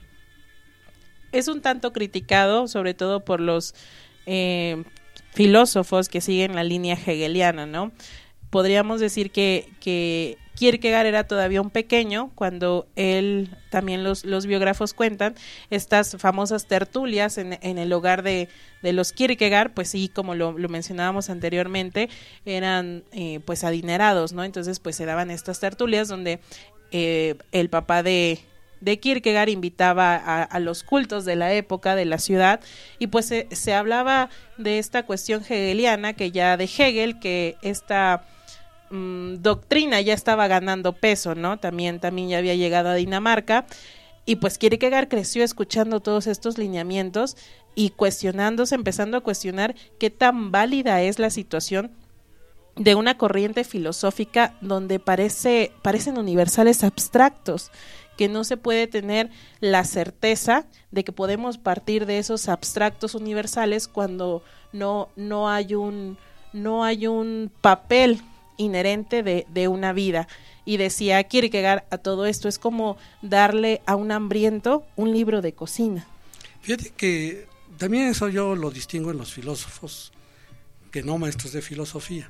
es un tanto criticado, sobre todo por los eh, filósofos que siguen la línea hegeliana, ¿no? Podríamos decir que, que Kierkegaard era todavía un pequeño cuando él, también los, los biógrafos cuentan, estas famosas tertulias en, en el hogar de, de los Kierkegaard, pues sí, como lo, lo mencionábamos anteriormente, eran eh, pues adinerados, ¿no? Entonces pues se daban estas tertulias donde eh, el papá de... de Kierkegaard invitaba a, a los cultos de la época de la ciudad, y pues se, se hablaba de esta cuestión hegeliana, que ya de Hegel, que esta mmm, doctrina ya estaba ganando peso, ¿no? También, también ya había llegado a Dinamarca, y pues Kierkegaard creció escuchando todos estos lineamientos y cuestionándose, empezando a cuestionar qué tan válida es la situación de una corriente filosófica donde parece, parecen universales abstractos, que no se puede tener la certeza de que podemos partir de esos abstractos universales cuando no, no hay un, no hay un papel inherente de, de una vida. Y decía Kierkegaard a todo esto, es como darle a un hambriento un libro de cocina. Fíjate que también eso yo lo distingo en los filósofos, que no maestros de filosofía,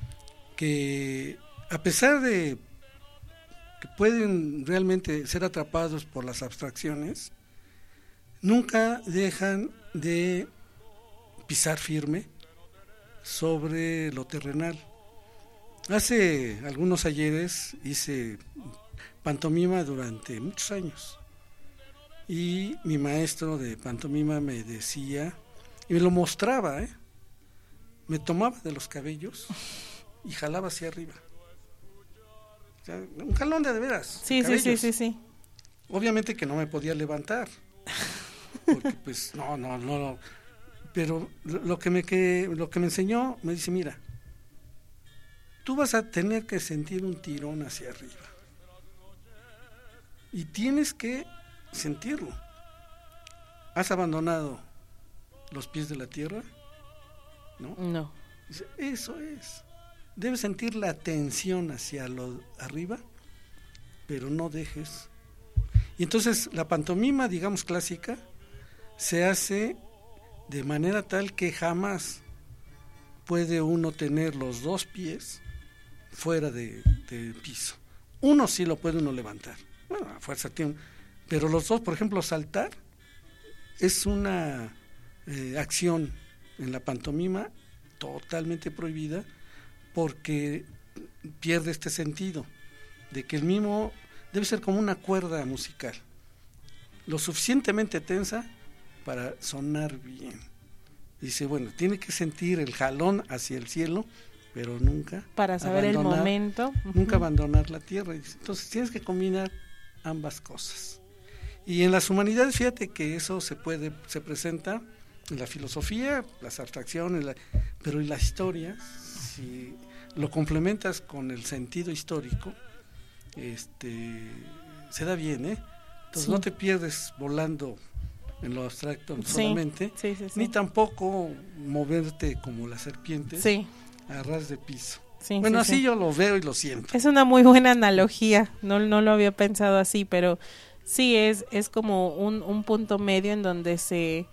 que a pesar de que pueden realmente ser atrapados por las abstracciones, nunca dejan de pisar firme sobre lo terrenal. Hace algunos ayeres hice pantomima durante muchos años, y mi maestro de pantomima me decía, y me lo mostraba, ¿eh? me tomaba de los cabellos y jalaba hacia arriba. O sea, un jalón de de veras. Sí, de sí, sí, sí, sí. Obviamente que no me podía levantar, porque pues no, no, no, no. Pero lo que me que lo que me enseñó, me dice, mira, tú vas a tener que sentir un tirón hacia arriba. Y tienes que sentirlo. ¿Has abandonado los pies de la tierra? ¿no? No. Dice, eso es. Debes sentir la tensión hacia lo arriba, pero no dejes. Y entonces la pantomima, digamos clásica, se hace de manera tal que jamás puede uno tener los dos pies fuera de, de piso. Uno sí lo puede uno levantar, bueno, a fuerza tiene, pero los dos, por ejemplo, saltar es una eh, acción en la pantomima totalmente prohibida, porque pierde este sentido de que el mimo debe ser como una cuerda musical, lo suficientemente tensa para sonar bien. Dice, bueno, tiene que sentir el jalón hacia el cielo, pero nunca para saber el momento, nunca abandonar la tierra. Entonces tienes que combinar ambas cosas. Y en las humanidades, fíjate que eso se puede, se presenta en la filosofía, las abstracciones, la, pero en la historia, si lo complementas con el sentido histórico, este, se da bien, ¿eh? Entonces sí. No te pierdes volando en lo abstracto sí, solamente, sí, sí, sí. ni tampoco moverte como las serpientes sí. a ras de piso. Sí, bueno, sí, así sí. yo lo veo y lo siento. Es una muy buena analogía, no, no lo había pensado así, pero sí es, es como un, un punto medio en donde se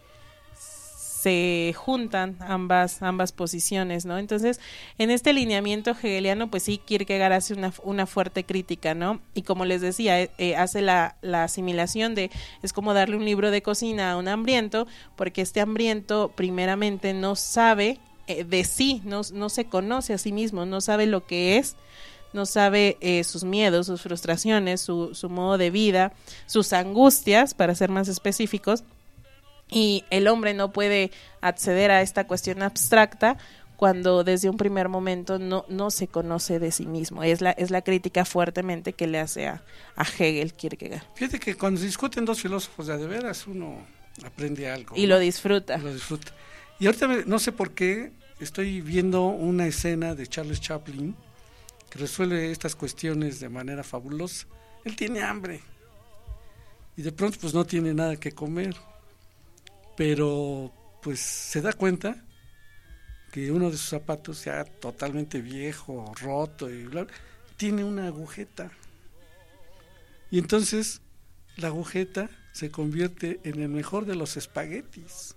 se juntan ambas ambas posiciones, ¿no? Entonces, en este lineamiento hegeliano, pues sí, Kierkegaard hace una, una fuerte crítica, ¿no? Y como les decía, eh, hace la, la asimilación de, es como darle un libro de cocina a un hambriento, porque este hambriento primeramente no sabe eh, de sí, no, no se conoce a sí mismo, no sabe lo que es, no sabe eh, sus miedos, sus frustraciones, su, su modo de vida, sus angustias, para ser más específicos. Y el hombre no puede acceder a esta cuestión abstracta cuando desde un primer momento no, no se conoce de sí mismo. Es la, es la crítica fuertemente que le hace a, a Hegel, Kierkegaard. Fíjate que cuando se discuten dos filósofos de, de veras uno aprende algo. Y ¿no? lo disfruta. Y lo disfruta. Y ahorita me, no sé por qué estoy viendo una escena de Charles Chaplin que resuelve estas cuestiones de manera fabulosa. Él tiene hambre y de pronto pues no tiene nada que comer. Pero pues se da cuenta que uno de sus zapatos ya totalmente viejo, roto y bla, tiene una agujeta. Y entonces la agujeta se convierte en el mejor de los espaguetis.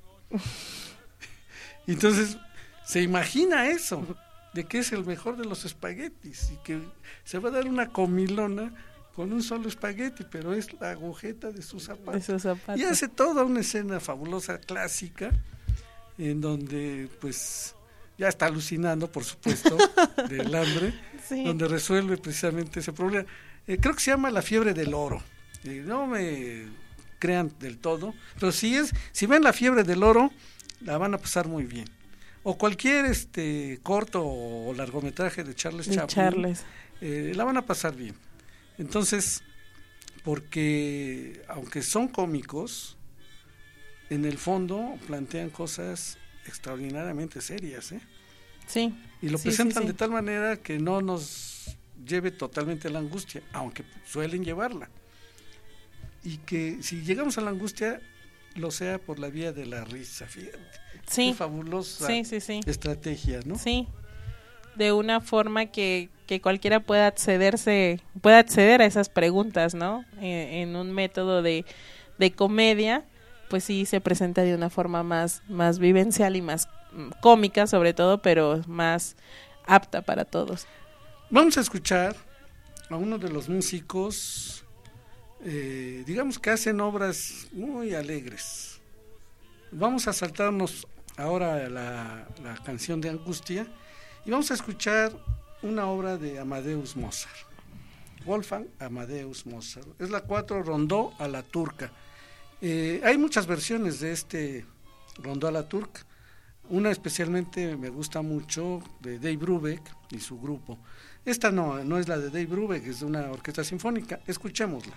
Y entonces se imagina eso, de que es el mejor de los espaguetis y que se va a dar una comilona con un solo espagueti, pero es la agujeta de sus zapatos. De sus zapatos. Y hace toda una escena fabulosa, clásica, en donde pues ya está alucinando, por supuesto, del hambre, sí. Donde resuelve precisamente ese problema. Eh, creo que se llama La fiebre del oro. Eh, no me crean del todo, pero si es, si ven La fiebre del oro, la van a pasar muy bien. O cualquier este corto o largometraje de Charles Chaplin, Charles. Eh, la van a pasar bien. Entonces, porque aunque son cómicos, en el fondo plantean cosas extraordinariamente serias, ¿eh? Sí. Y lo sí, presentan sí, sí. de tal manera que no nos lleve totalmente a la angustia, aunque suelen llevarla. Y que si llegamos a la angustia, lo sea por la vía de la risa, fíjate. Sí. Qué fabulosa sí, sí, sí. estrategia, ¿no? Sí. De una forma que, que cualquiera pueda accederse, pueda acceder a esas preguntas, ¿no? Eh, en un método de, de comedia, pues sí se presenta de una forma más, más vivencial y más cómica sobre todo, pero más apta para todos. Vamos a escuchar a uno de los músicos, eh, digamos que hacen obras muy alegres. Vamos a saltarnos ahora la, la canción de Angustia, y vamos a escuchar una obra de Amadeus Mozart, Wolfgang Amadeus Mozart. Es la cuatro Rondó a la turca. Eh, hay muchas versiones de este Rondó a la turca. Una especialmente me gusta mucho de Dave Brubeck y su grupo. Esta no, no es la de Dave Brubeck, es de una orquesta sinfónica. Escuchémosla.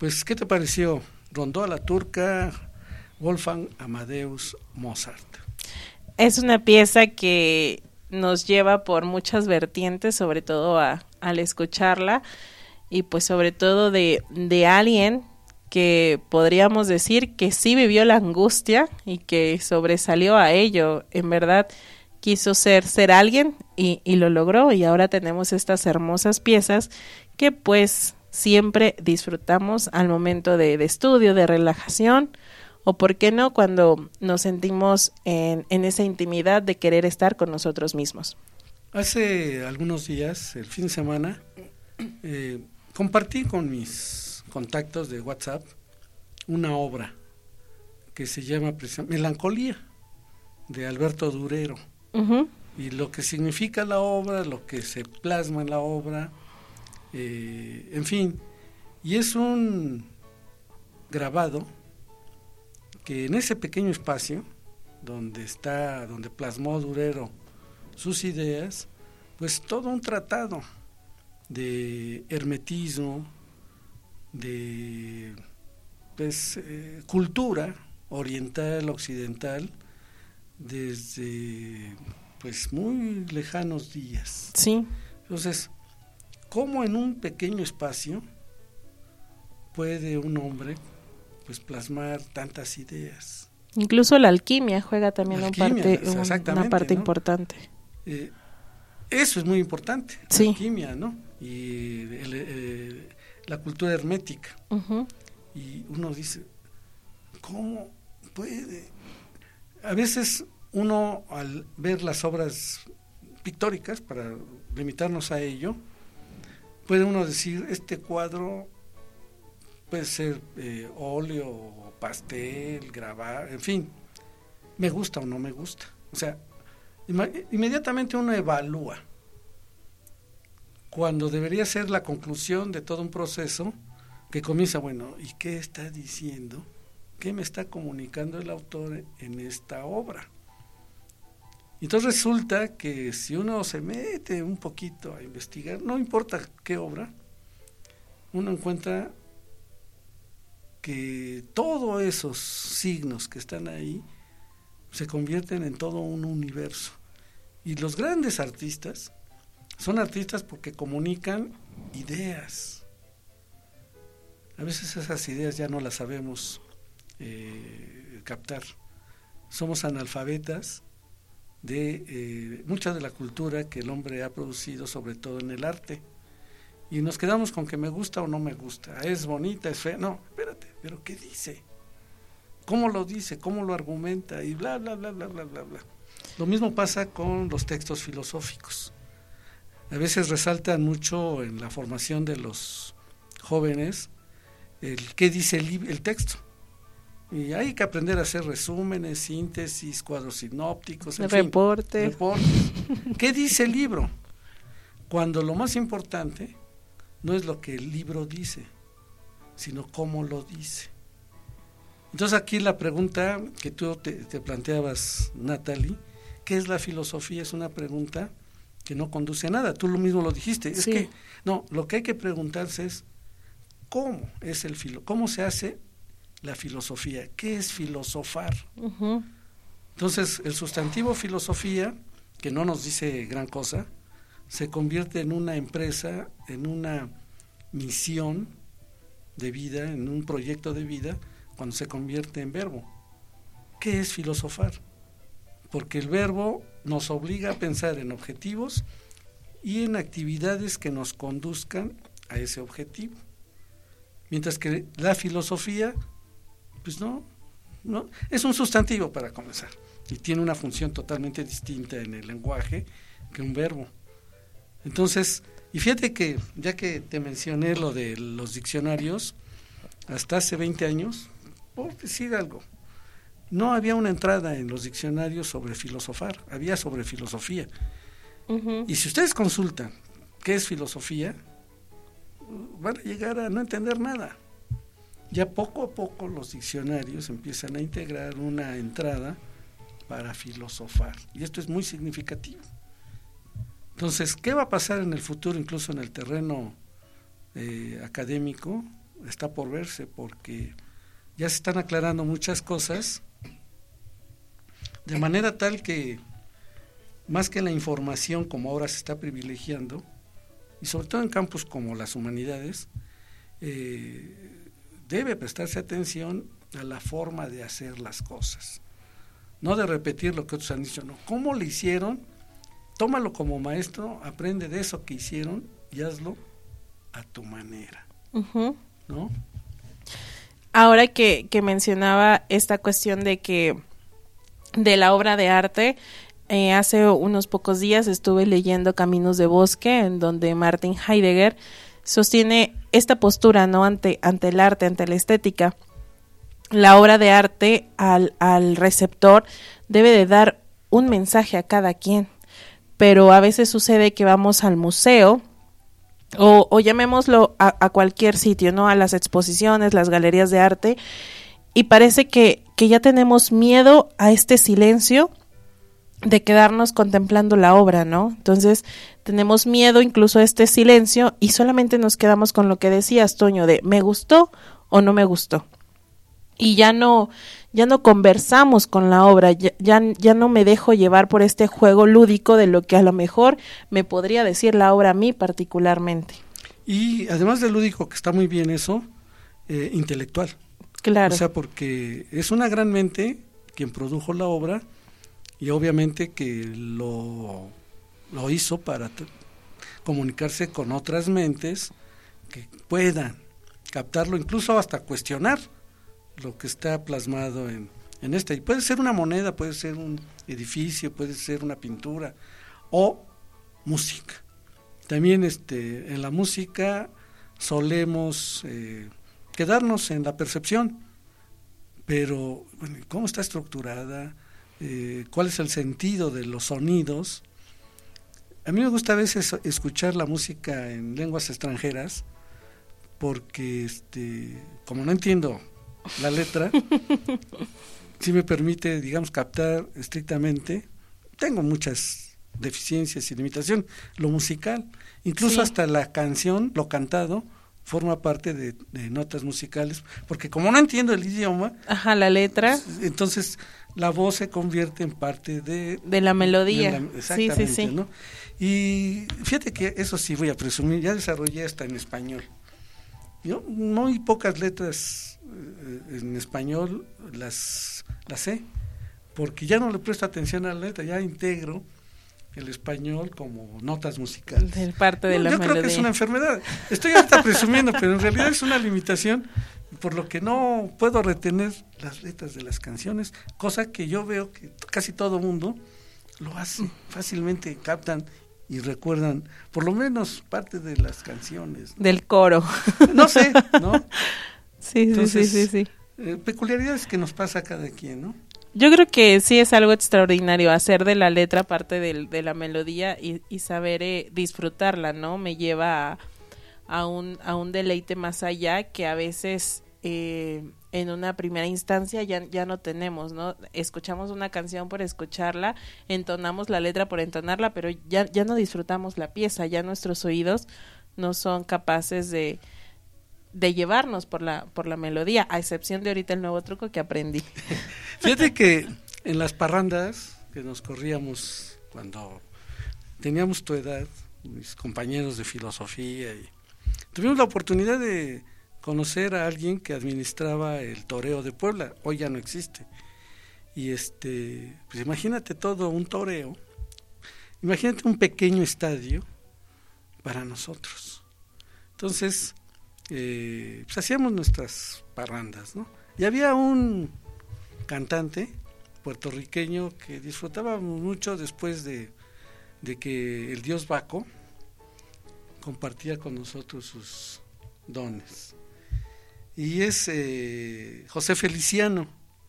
pues, ¿qué te pareció? Rondó a la turca, Wolfgang Amadeus Mozart. Es una pieza que nos lleva por muchas vertientes, sobre todo a, al escucharla, y pues sobre todo de, de alguien que podríamos decir que sí vivió la angustia y que sobresalió a ello. En verdad quiso ser, ser alguien y, y lo logró, y ahora tenemos estas hermosas piezas que pues siempre disfrutamos al momento de, de estudio, de relajación, o por qué no cuando nos sentimos en, en esa intimidad de querer estar con nosotros mismos. Hace algunos días, el fin de semana, eh, compartí con mis contactos de WhatsApp una obra que se llama Melancolía, de Alberto Durero. Uh-huh. Y lo que significa la obra, lo que se plasma en la obra, eh, en fin, y es un grabado que en ese pequeño espacio donde está, donde plasmó Durero sus ideas, pues todo un tratado de hermetismo, de pues, eh, cultura oriental, occidental, desde pues muy lejanos días. Sí. Entonces, ¿cómo en un pequeño espacio puede un hombre pues plasmar tantas ideas? Incluso la alquimia juega también la un alquimia, parte, un, una parte ¿no? importante. Eh, eso es muy importante, sí. La alquimia, ¿no? Y el, eh, la cultura hermética. Uh-huh. Y uno dice, ¿cómo puede? A veces uno, al ver las obras pictóricas, para limitarnos a ello, puede uno decir, este cuadro puede ser eh, óleo, pastel, grabar, en fin, me gusta o no me gusta. O sea, im- inmediatamente uno evalúa, cuando debería ser la conclusión de todo un proceso que comienza, bueno, ¿y qué está diciendo? ¿Qué me está comunicando el autor en esta obra? Entonces resulta que si uno se mete un poquito a investigar, no importa qué obra, uno encuentra que todos esos signos que están ahí se convierten en todo un universo. Y los grandes artistas son artistas porque comunican ideas. A veces esas ideas ya no las sabemos eh, captar. Somos analfabetas de eh, mucha de la cultura que el hombre ha producido, sobre todo en el arte. Y nos quedamos con que me gusta o no me gusta, es bonita, es fea, no, espérate, pero ¿qué dice? ¿Cómo lo dice? ¿Cómo lo argumenta? Y bla, bla, bla, bla, bla, bla, bla. Lo mismo pasa con los textos filosóficos. A veces resaltan mucho en la formación de los jóvenes el qué dice el, el texto. Y hay que aprender a hacer resúmenes, síntesis, cuadros sinópticos, en reportes. Fin, reportes. ¿Qué dice el libro? Cuando lo más importante no es lo que el libro dice, sino cómo lo dice. Entonces aquí la pregunta que tú te, te planteabas, Natalie, ¿qué es la filosofía? Es una pregunta que no conduce a nada. Tú lo mismo lo dijiste. Es sí. que no, lo que hay que preguntarse es cómo es el filo, cómo se hace la filosofía, ¿qué es filosofar? Uh-huh. Entonces el sustantivo filosofía, que no nos dice gran cosa, se convierte en una empresa, en una misión de vida, en un proyecto de vida, cuando se convierte en verbo. ¿Qué es filosofar? Porque el verbo nos obliga a pensar en objetivos y en actividades que nos conduzcan a ese objetivo. Mientras que la filosofía, pues no, no, es un sustantivo para comenzar, y tiene una función totalmente distinta en el lenguaje que un verbo. Entonces, y fíjate que, ya que te mencioné lo de los diccionarios, hasta hace veinte años, por decir algo, no había una entrada en los diccionarios sobre filosofar, había sobre filosofía. Uh-huh. Y si ustedes consultan qué es filosofía, van a llegar a no entender nada. Ya poco a poco los diccionarios empiezan a integrar una entrada para filosofar, y esto es muy significativo. Entonces, ¿qué va a pasar en el futuro, incluso en el terreno eh, académico? está por verse, porque ya se están aclarando muchas cosas, de manera tal que más que la información como ahora se está privilegiando, y sobre todo en campos como las humanidades, eh, debe prestarse atención a la forma de hacer las cosas, no de repetir lo que otros han dicho, no, cómo lo hicieron, tómalo como maestro, aprende de eso que hicieron y hazlo a tu manera, uh-huh. ¿no? Ahora que, que mencionaba esta cuestión de que de la obra de arte, eh, hace unos pocos días estuve leyendo Caminos de Bosque, en donde Martin Heidegger sostiene esta postura, ¿no? ante, ante el arte, ante la estética. La obra de arte al, al receptor debe de dar un mensaje a cada quien, pero a veces sucede que vamos al museo o, o llamémoslo a, a cualquier sitio, ¿no? A las exposiciones, las galerías de arte, y parece que, que ya tenemos miedo a este silencio de quedarnos contemplando la obra, ¿no? Entonces tenemos miedo incluso a este silencio y solamente nos quedamos con lo que decías, Toño, de ¿me gustó o no me gustó? Y ya no, ya no conversamos con la obra, ya, ya, ya no me dejo llevar por este juego lúdico de lo que a lo mejor me podría decir la obra a mí particularmente. Y además de lúdico, que está muy bien eso, eh, intelectual. Claro. O sea, porque es una gran mente quien produjo la obra y obviamente que lo, lo hizo para t- comunicarse con otras mentes que puedan captarlo, incluso hasta cuestionar lo que está plasmado en, en esta. Y puede ser una moneda, puede ser un edificio, puede ser una pintura o música. También este, en la música solemos eh, quedarnos en la percepción, pero bueno, ¿cómo está estructurada? Eh, ¿Cuál es el sentido de los sonidos? A mí me gusta a veces escuchar la música en lenguas extranjeras porque este, como no entiendo la letra, sí me permite, digamos, captar estrictamente. Tengo muchas deficiencias y limitaciones, lo musical, incluso sí. Hasta la canción, lo cantado, forma parte de, de notas musicales, porque como no entiendo el idioma, ajá, la letra, entonces la voz se convierte en parte de de la melodía, de la, exactamente, sí, sí, sí. ¿no? Y fíjate que eso sí voy a presumir, ya desarrollé hasta en español. Yo muy pocas letras eh, en español las, las sé, porque ya no le presto atención a la letra, ya integro el español como notas musicales. Es parte de no, la yo melodía. Creo que es una enfermedad. Estoy ahorita presumiendo, pero en realidad es una limitación, por lo que no puedo retener las letras de las canciones, cosa que yo veo que casi todo mundo lo hace, fácilmente captan y recuerdan por lo menos parte de las canciones, ¿no? Del coro. No sé, ¿no? Sí, Entonces, sí, sí, sí. sí. Eh, peculiaridades que nos pasa a cada quien, ¿no? Yo creo que sí es algo extraordinario hacer de la letra parte de, de la melodía y, y saber eh, disfrutarla, ¿no? Me lleva a, a, un, a un deleite más allá que a veces eh, en una primera instancia ya, ya no tenemos, ¿no? Escuchamos una canción por escucharla, entonamos la letra por entonarla, pero ya, ya no disfrutamos la pieza, ya nuestros oídos no son capaces de... de llevarnos por la por la melodía, a excepción de ahorita el nuevo truco que aprendí. Fíjate que en las parrandas que nos corríamos cuando teníamos tu edad, mis compañeros de filosofía, y tuvimos la oportunidad de conocer a alguien que administraba el toreo de Puebla, hoy ya no existe. Y este, pues imagínate todo un toreo, imagínate un pequeño estadio para nosotros. Entonces, Eh, pues hacíamos nuestras parrandas, ¿no? Y había un cantante puertorriqueño que disfrutábamos mucho después de, de que el dios Baco compartía con nosotros sus dones. Y es eh, José Feliciano.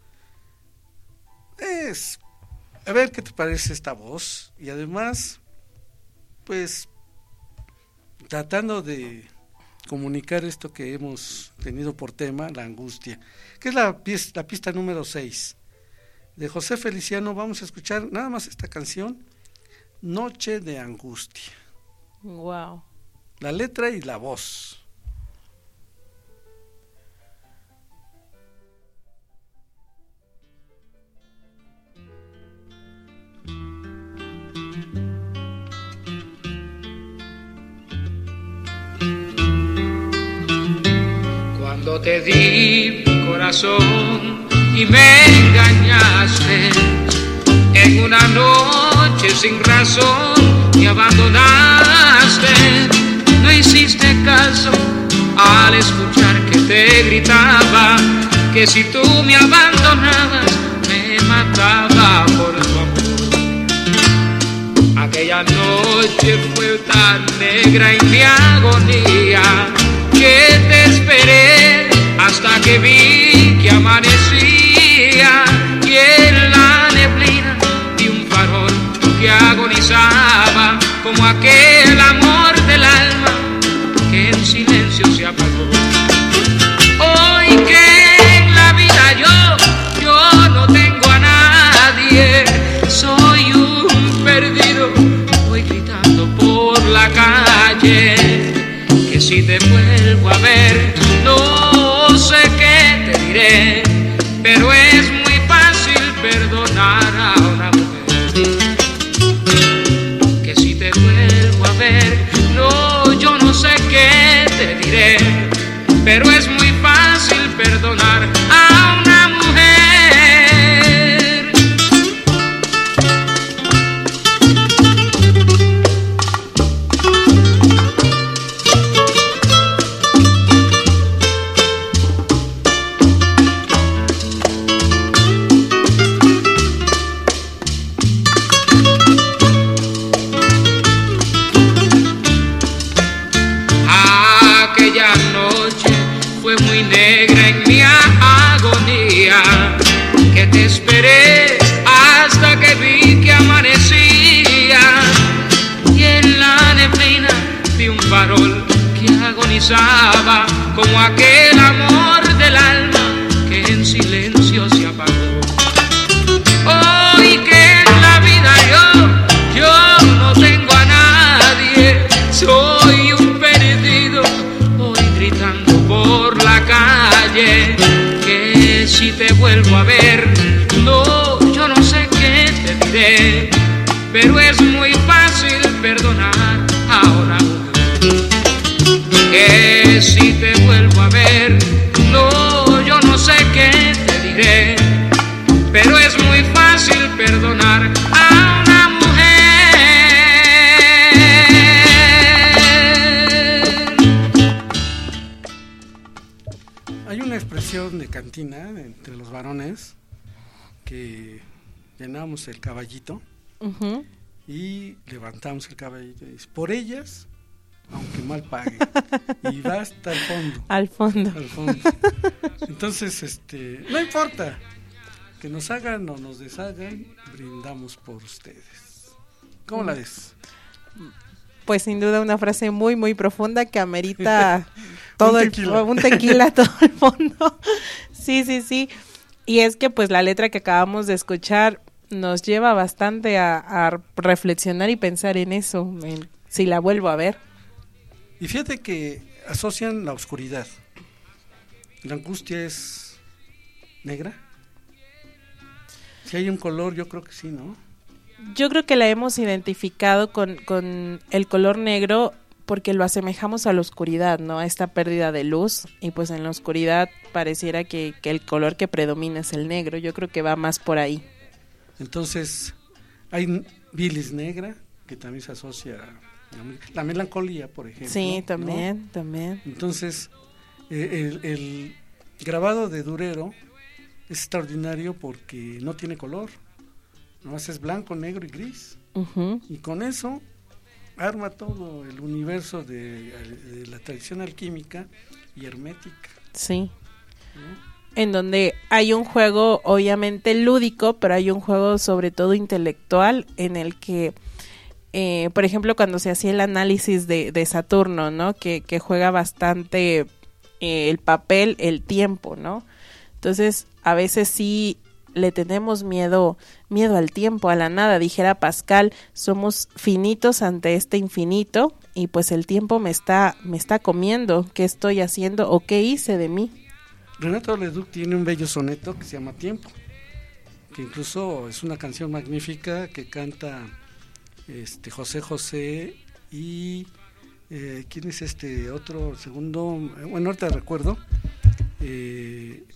Es, a ver qué te parece esta voz. Y además, pues, tratando de comunicar esto que hemos tenido por tema, la angustia, que es la, pieza, la pista número seis de José Feliciano. Vamos a escuchar nada más esta canción, Noche de Angustia. Wow. La letra y la voz. te di mi corazón y me engañaste. En una noche sin razón me abandonaste. No hiciste caso al escuchar que te gritaba que si tú me abandonabas me mataba por tu amor. Aquella noche fue tan negra en mi agonía que te esperé hasta que vi que amanecía, y en la neblina vi un farol que agonizaba como aquel amor del alma que en silencio se apagó. Hoy que en la vida yo, yo no tengo a nadie, soy un perdido, voy gritando por la calle, que si te vuelvo a ver, no sé qué te diré, pero es muy fácil perdonar a una mujer. Que si te vuelvo a ver, no, yo no sé qué te diré, pero es muy fácil perdonar a una mujer. Aquella noche fue muy negra en mi agonía, que te esperé hasta que vi que amanecía, y en la neblina vi un farol que agonizaba como aquel amor del alma que en silencio se apagó. Hoy que en la vida yo, yo no tengo a nadie, soy un perdido, voy gritando por la calle, que si te vuelvo a ver, no, yo no sé qué te diré, pero es muy fácil perdonar a una mujer. Que si te vuelvo a ver, no, yo no sé qué te diré, pero es muy fácil perdonar a una mujer. Hay una expresión de cantina entre los varones que llenamos el caballito Uh-huh. y levantamos el caballito y dice, por ellas, aunque mal pague, y va hasta el fondo. Al fondo. Al fondo. Entonces, este, no importa que nos hagan o nos deshagan, brindamos por ustedes. ¿Cómo la ves? Pues sin duda una frase muy muy profunda que amerita todo un el tequila. un tequila todo el fondo. Sí, sí, sí. Y es que pues la letra que acabamos de escuchar nos lleva bastante a, a reflexionar y pensar en eso, en, si la vuelvo a ver. Y fíjate que asocian la oscuridad. La angustia es negra. Si hay un color, yo creo que sí, ¿no? Yo creo que la hemos identificado con, con el color negro porque lo asemejamos a la oscuridad, ¿no? A esta pérdida de luz, y pues en la oscuridad pareciera que, que el color que predomina es el negro. Yo creo que va más por ahí. Entonces, hay bilis negra, que también se asocia a la melancolía, por ejemplo. Sí, también, ¿no? también. Entonces, eh, el, el grabado de Durero es extraordinario porque no tiene color. Nomás es blanco, negro y gris. Uh-huh. Y con eso arma todo el universo de, de la tradición alquímica y hermética. Sí. ¿no? En donde hay un juego obviamente lúdico, pero hay un juego sobre todo intelectual en el que, eh, por ejemplo, cuando se hacía el análisis de, de Saturno, ¿no? Que, que juega bastante eh, el papel, el tiempo, ¿no? Entonces, a veces sí le tenemos miedo, miedo al tiempo, a la nada. Dijera Pascal, somos finitos ante este infinito y pues el tiempo me está, me está comiendo. ¿Qué estoy haciendo o qué hice de mí? Renato Leduc tiene un bello soneto que se llama Tiempo, que incluso es una canción magnífica que canta este José José y eh, ¿quién es este otro segundo? Bueno, ahorita recuerdo. eh,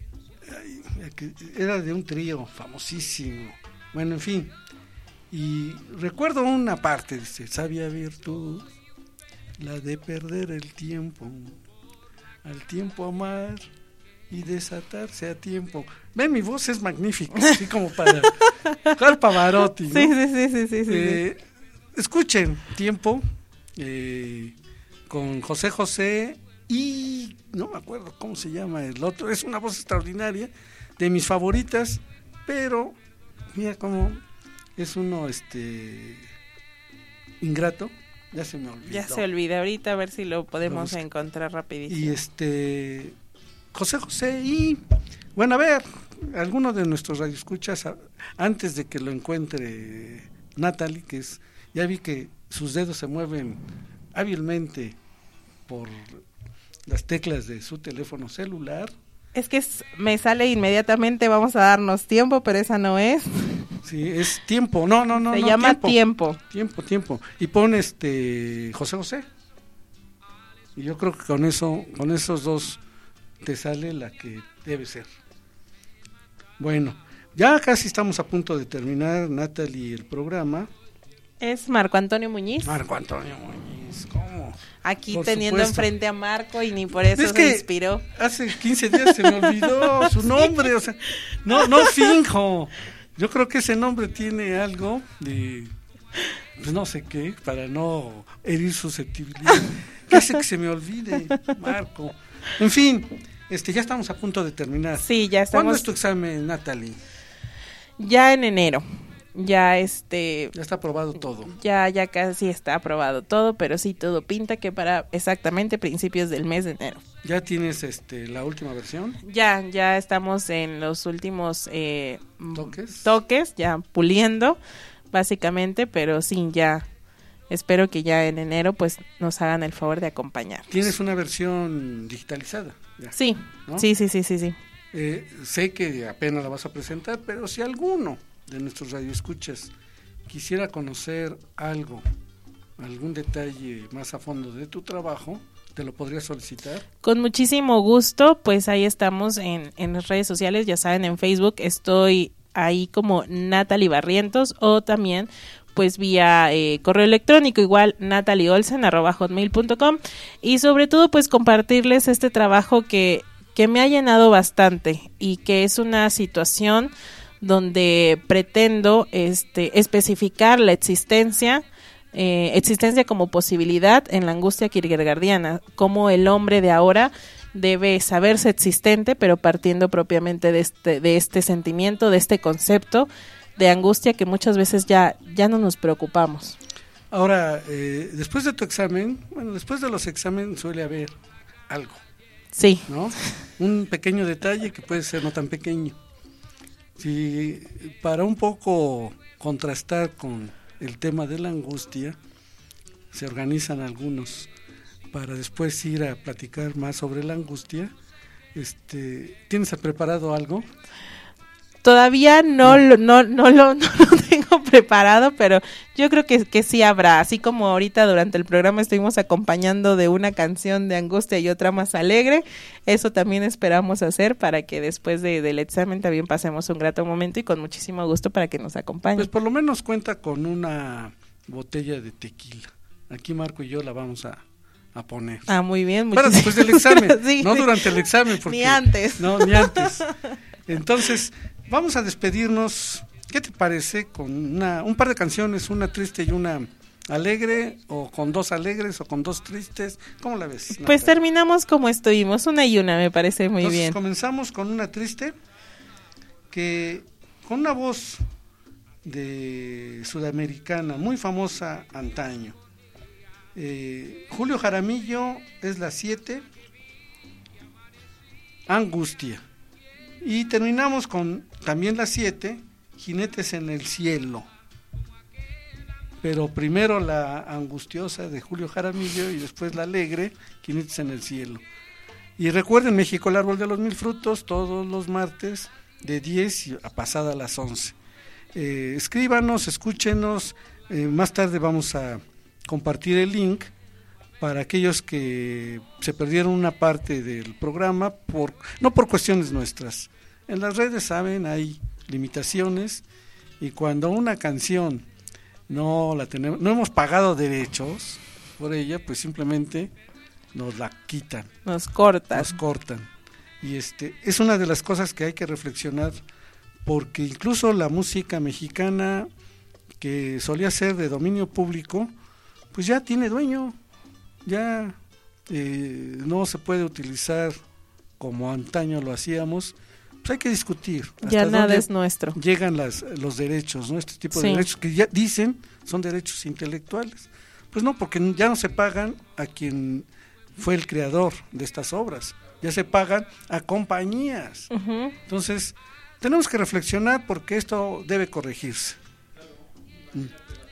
era de un trío famosísimo. Bueno, en fin. Y recuerdo una parte, dice, sabia virtud, la de perder el tiempo, al tiempo amar y desatarse a tiempo. Ven, mi voz es magnífica, así como para Carl Pavarotti, ¿no? Sí, sí, sí, sí, sí, sí. Eh, escuchen, Tiempo, eh, con José José y no me acuerdo cómo se llama el otro, es una voz extraordinaria, de mis favoritas, pero mira cómo es uno este ingrato, ya se me olvidó. Ya se olvida, ahorita a ver si lo podemos Lo encontrar rapidísimo. Y este José José y bueno, a ver, alguno de nuestros radioescuchas a, antes de que lo encuentre Natalie, que es, ya vi que sus dedos se mueven hábilmente por las teclas de su teléfono celular. Es que es, me sale inmediatamente, vamos a darnos tiempo, pero esa no es. Sí, es tiempo, no, no, no. Se no, llama tiempo. Tiempo. Tiempo, tiempo. Y pone este José José. Y yo creo que con eso, con esos dos te sale la que debe ser. Bueno, ya casi estamos a punto de terminar, Natalie, el programa. Es Marco Antonio Muñiz. Marco Antonio Muñiz, ¿cómo? Aquí Por teniendo supuesto. enfrente a Marco y ni por eso Es se que inspiró. Hace quince días se me olvidó su nombre, o sea, no, no finjo. Yo creo que ese nombre tiene algo de, pues no sé qué, para no herir susceptibilidad. ¿Qué hace que se me olvide, Marco? En fin, este, ya estamos a punto de terminar. Sí, ya estamos. ¿Cuándo es tu examen, Natalie? Ya en enero. Ya este. Ya está aprobado todo. Ya, ya casi está aprobado todo, pero sí todo pinta que para exactamente principios del mes de enero. ¿Ya tienes este la última versión? Ya, ya estamos en los últimos eh, ¿Toques? toques, ya puliendo, básicamente, pero sí, ya espero que ya en enero pues nos hagan el favor de acompañar. ¿Tienes una versión digitalizada? Ya, sí, ¿no? sí, sí, sí, sí, sí. Eh, sé que apenas la vas a presentar, pero si alguno de nuestros radioescuchas quisiera conocer algo, algún detalle más a fondo de tu trabajo, ¿te lo podría solicitar? Con muchísimo gusto, pues ahí estamos en, en las redes sociales, ya saben, en Facebook estoy ahí como Natalie Barrientos o también pues vía eh, correo electrónico, igual natalieolsen arroba hotmail punto com, y sobre todo pues compartirles este trabajo que, que me ha llenado bastante y que es una situación donde pretendo este especificar la existencia eh, existencia como posibilidad en la angustia kierkegaardiana, como el hombre de ahora debe saberse existente, pero partiendo propiamente de este de este sentimiento, de este concepto de angustia que muchas veces ya ya no nos preocupamos. Ahora, eh, después de tu examen, bueno, después de los exámenes suele haber algo. Sí. ¿No? Un pequeño detalle que puede ser no tan pequeño. Si para un poco contrastar con el tema de la angustia, se organizan algunos para después ir a platicar más sobre la angustia. Este, ¿tienes preparado algo? Todavía no, no. Lo, no, no, lo, no lo tengo preparado, pero yo creo que, que sí habrá, así como ahorita durante el programa estuvimos acompañando de una canción de angustia y otra más alegre, eso también esperamos hacer para que después de, del examen también pasemos un grato momento y con muchísimo gusto para que nos acompañen. Pues por lo menos cuenta con una botella de tequila. Aquí Marco y yo la vamos a, a poner. Ah, muy bien. Para después del examen, sí, no sí. durante el examen. Porque, ni antes. No, ni antes. Entonces, vamos a despedirnos. ¿Qué te parece con una, un par de canciones, una triste y una alegre, o con dos alegres o con dos tristes? ¿Cómo la ves, Natalia? Pues terminamos como estuvimos, una y una, me parece muy Entonces, bien. Comenzamos con una triste, que con una voz de sudamericana muy famosa antaño. Eh, Julio Jaramillo es la siete, Angustia. Y terminamos con también la siete, Jinetes en el cielo. Pero primero la angustiosa de Julio Jaramillo y después la alegre, Jinetes en el cielo. Y recuerden, México, el árbol de los mil frutos, todos los martes de diez a pasada las once. Eh, escríbanos, escúchenos, eh, más tarde vamos a compartir el link para aquellos que se perdieron una parte del programa, por no por cuestiones nuestras. En las redes, saben, hay limitaciones, y cuando una canción no la tenemos, no hemos pagado derechos por ella, pues simplemente nos la quitan, nos cortan, nos cortan. Y este es una de las cosas que hay que reflexionar, porque incluso la música mexicana, que solía ser de dominio público, pues ya tiene dueño, ya eh, no se puede utilizar como antaño lo hacíamos. Pues hay que discutir. Ya nada es nuestro. Llegan las, los derechos, ¿no? Este tipo sí. de derechos que ya dicen son derechos intelectuales. Pues no, porque ya no se pagan a quien fue el creador de estas obras, ya se pagan a compañías. Uh-huh. Entonces, tenemos que reflexionar porque esto debe corregirse. Mm.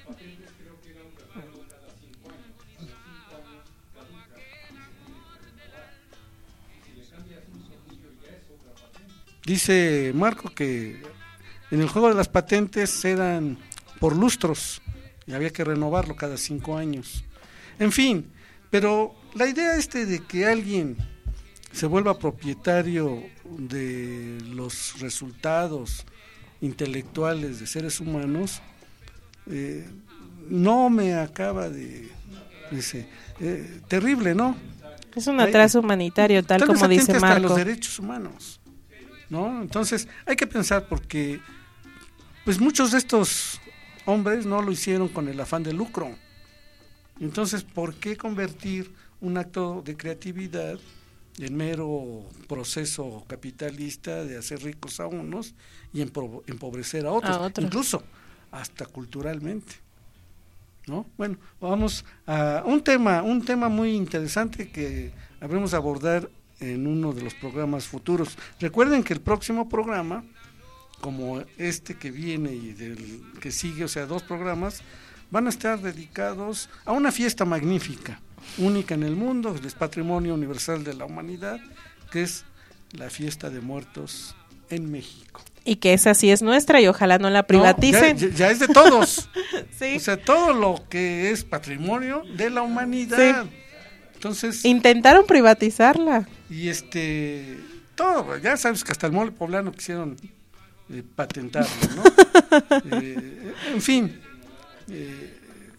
Dice Marco que en el juego de las patentes eran por lustros y había que renovarlo cada cinco años. En fin, pero la idea este de que alguien se vuelva propietario de los resultados intelectuales de seres humanos, eh, no me acaba de... Dice, eh, terrible, ¿no? Es un atraso Hay, humanitario, tal, tal como dice Marco. Hasta los derechos humanos, ¿no? Entonces hay que pensar, porque pues muchos de estos hombres no lo hicieron con el afán de lucro. Entonces, ¿por qué convertir un acto de creatividad en mero proceso capitalista de hacer ricos a unos y empro- empobrecer a otros, a otros, incluso hasta culturalmente, ¿no? Bueno, vamos a un tema, un tema muy interesante que habremos de abordar en uno de los programas futuros. Recuerden que el próximo programa, como este que viene y del que sigue, o sea, dos programas, van a estar dedicados a una fiesta magnífica, única en el mundo, es Patrimonio Universal de la Humanidad, que es la Fiesta de Muertos en México. Y que esa sí es nuestra y ojalá no la privaticen. No, ya, ya es de todos. Sí. O sea, todo lo que es patrimonio de la humanidad. Sí. Entonces, intentaron privatizarla. Y este, todo, ya sabes que hasta el mole poblano quisieron eh, patentarlo, ¿no? eh, en fin, eh,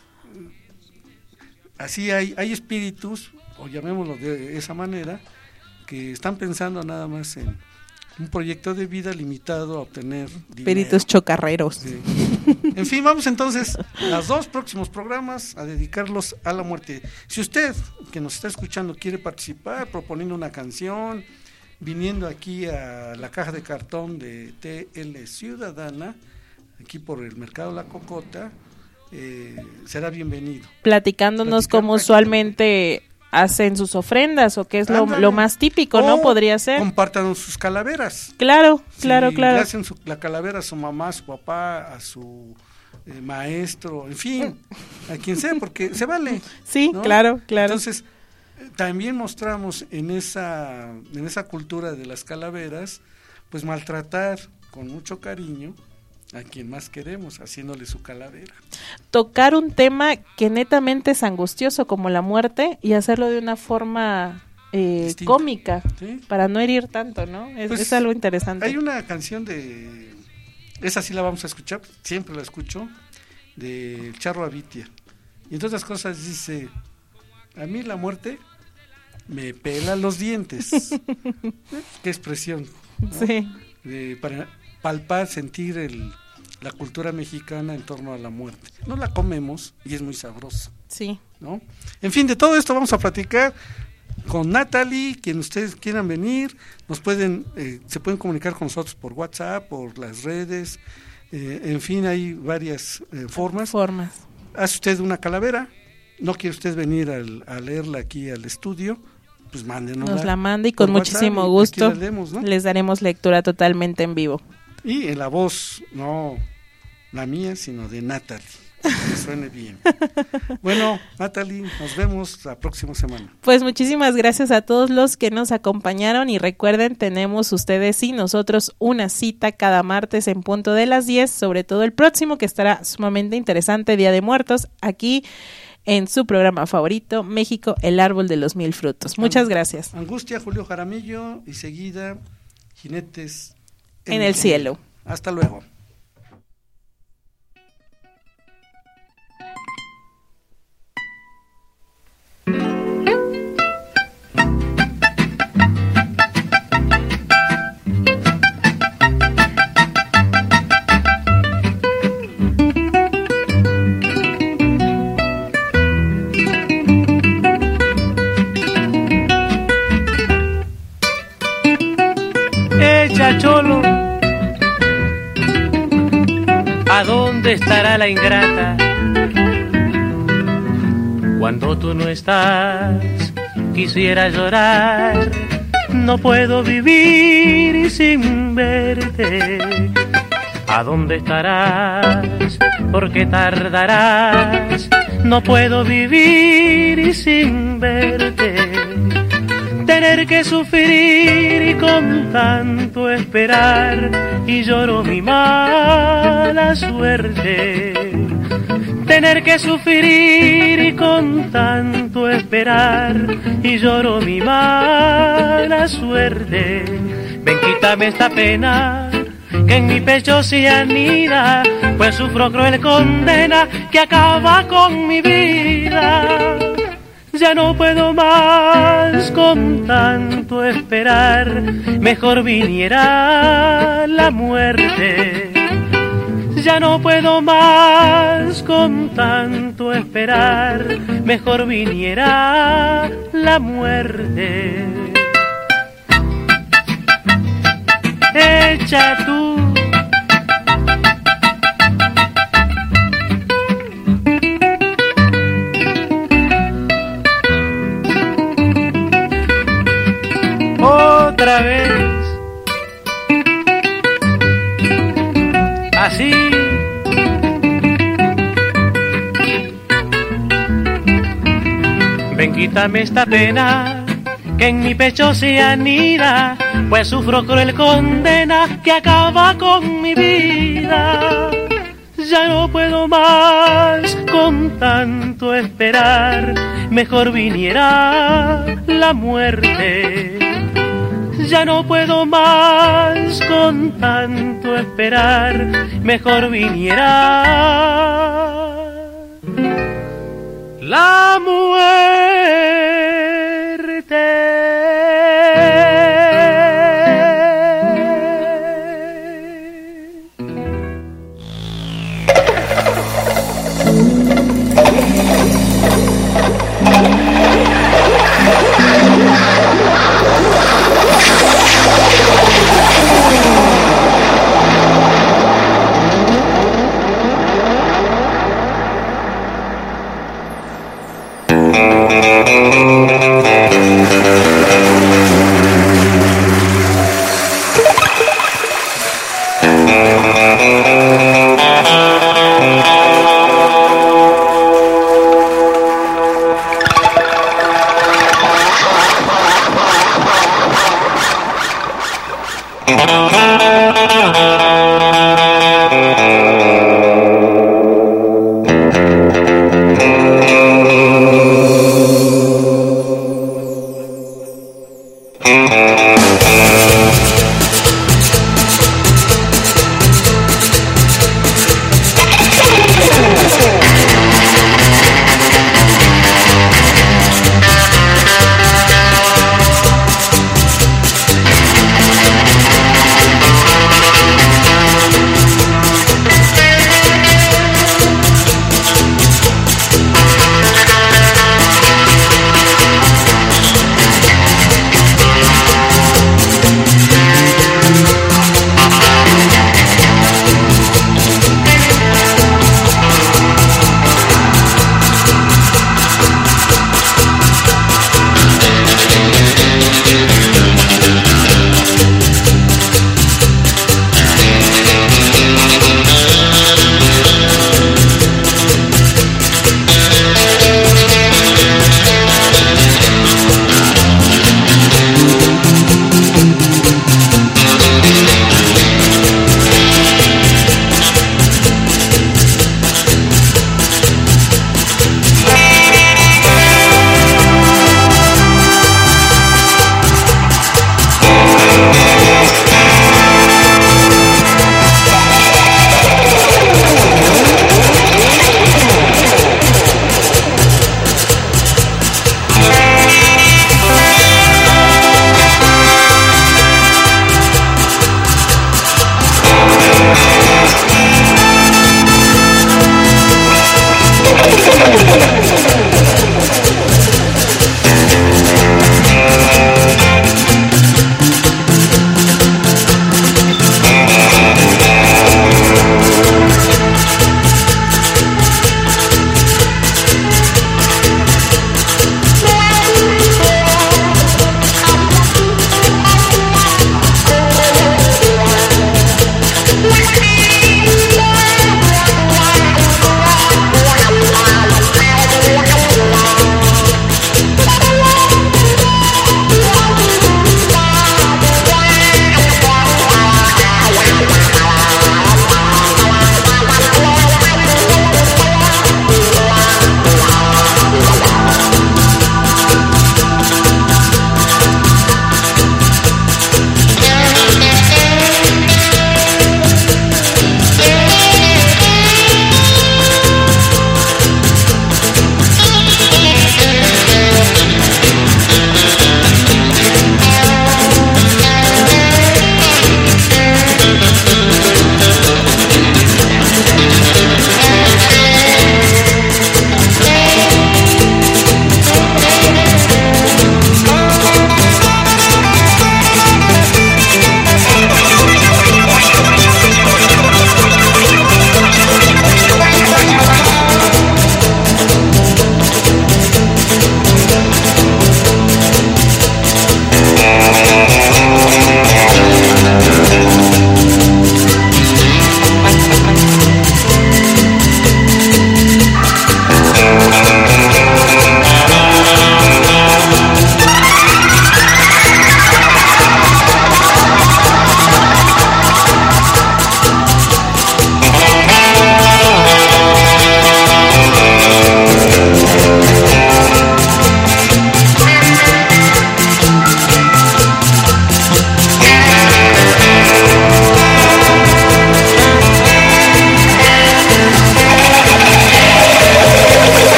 así hay, hay espíritus, o llamémoslo de esa manera, que están pensando nada más en un proyecto de vida limitado a obtener dinero. Espíritus chocarreros. Sí. En fin, vamos entonces los dos próximos programas a dedicarlos a la muerte. Si usted que nos está escuchando quiere participar proponiendo una canción, viniendo aquí a la caja de cartón de T L Ciudadana, aquí por el Mercado La Cocota, eh, será bienvenido. Platicándonos como usualmente hacen sus ofrendas, o qué es lo, lo más típico, ¿no? Podría ser. Compartan sus calaveras. Claro, claro, si claro. Le hacen su, la calavera a su mamá, a su papá, a su eh, maestro, en fin, a quien sea, porque se vale. Sí, ¿no? claro, claro. Entonces, eh, también mostramos en esa, en esa cultura de las calaveras, pues maltratar con mucho cariño a quien más queremos, haciéndole su calavera. Tocar un tema que netamente es angustioso como la muerte y hacerlo de una forma eh, cómica, ¿sí? Para no herir tanto, ¿no? Es, pues, es algo interesante. Hay una canción de, esa sí la vamos a escuchar, siempre la escucho, de Charro Avitia, y entre otras cosas dice: a mí la muerte me pela los dientes. Qué expresión, ¿no? Sí. De, para palpar, sentir el, la cultura mexicana en torno a la muerte. No la comemos y es muy sabrosa. Sí. ¿No? En fin, de todo esto vamos a platicar con Natalie, quien ustedes quieran venir, nos pueden, eh, se pueden comunicar con nosotros por WhatsApp, por las redes, eh, en fin, hay varias eh, formas. Formas. Hace usted una calavera, no quiere usted venir al, a leerla aquí al estudio, pues mándenos. Nos la manda y con muchísimo WhatsApp, gusto y leemos, ¿no? Les daremos lectura totalmente en vivo. Y en la voz, no la mía, sino de Natalie, que suene bien. Bueno, Natalie, nos vemos la próxima semana. Pues muchísimas gracias a todos los que nos acompañaron y recuerden, tenemos ustedes y nosotros una cita cada martes en punto de las diez, sobre todo el próximo que estará sumamente interesante, Día de Muertos, aquí en su programa favorito, México, el árbol de los mil frutos. Muchas gracias. Angustia, Julio Jaramillo, y seguida Jinetes en, en el cielo. cielo. Hasta luego. Cholo, ¿a dónde estará la ingrata? Cuando tú no estás, quisiera llorar, no puedo vivir sin verte. ¿A dónde estarás? ¿Por qué tardarás? No puedo vivir sin verte. Tener que sufrir y con tanto esperar, y lloro mi mala suerte. Tener que sufrir y con tanto esperar, y lloro mi mala suerte. Ven, quítame esta pena que en mi pecho se anida, pues sufro cruel condena que acaba con mi vida. Ya no puedo más con tanto esperar, mejor viniera la muerte. Ya no puedo más con tanto esperar, mejor viniera la muerte. Echa tú otra vez, así. Ven, quítame esta pena que en mi pecho se anida, pues sufro cruel condena que acaba con mi vida. Ya no puedo más con tanto esperar, mejor viniera la muerte. Ya no puedo más con tanto esperar, mejor viniera la muerte.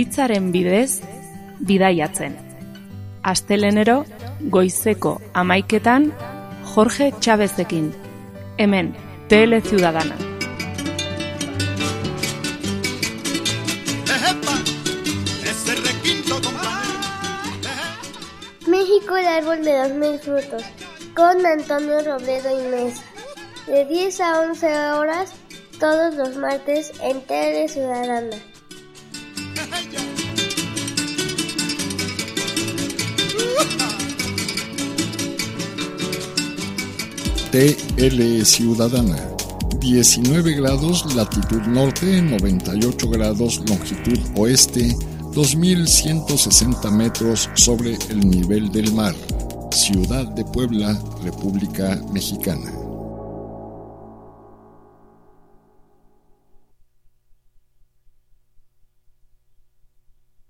hitzaren bidez bidaiatzen. Astelenero goizeko hamaiketan Jorge Chávezekin, hemen T L Ciudadana. México, el árbol de los mil frutos, con Antonio Robledo y Mesa, de diez a once horas, todos los martes en T L Ciudadana. T L Ciudadana, diecinueve grados latitud norte, noventa y ocho grados longitud oeste, dos mil ciento sesenta metros sobre el nivel del mar. Ciudad de Puebla, República Mexicana.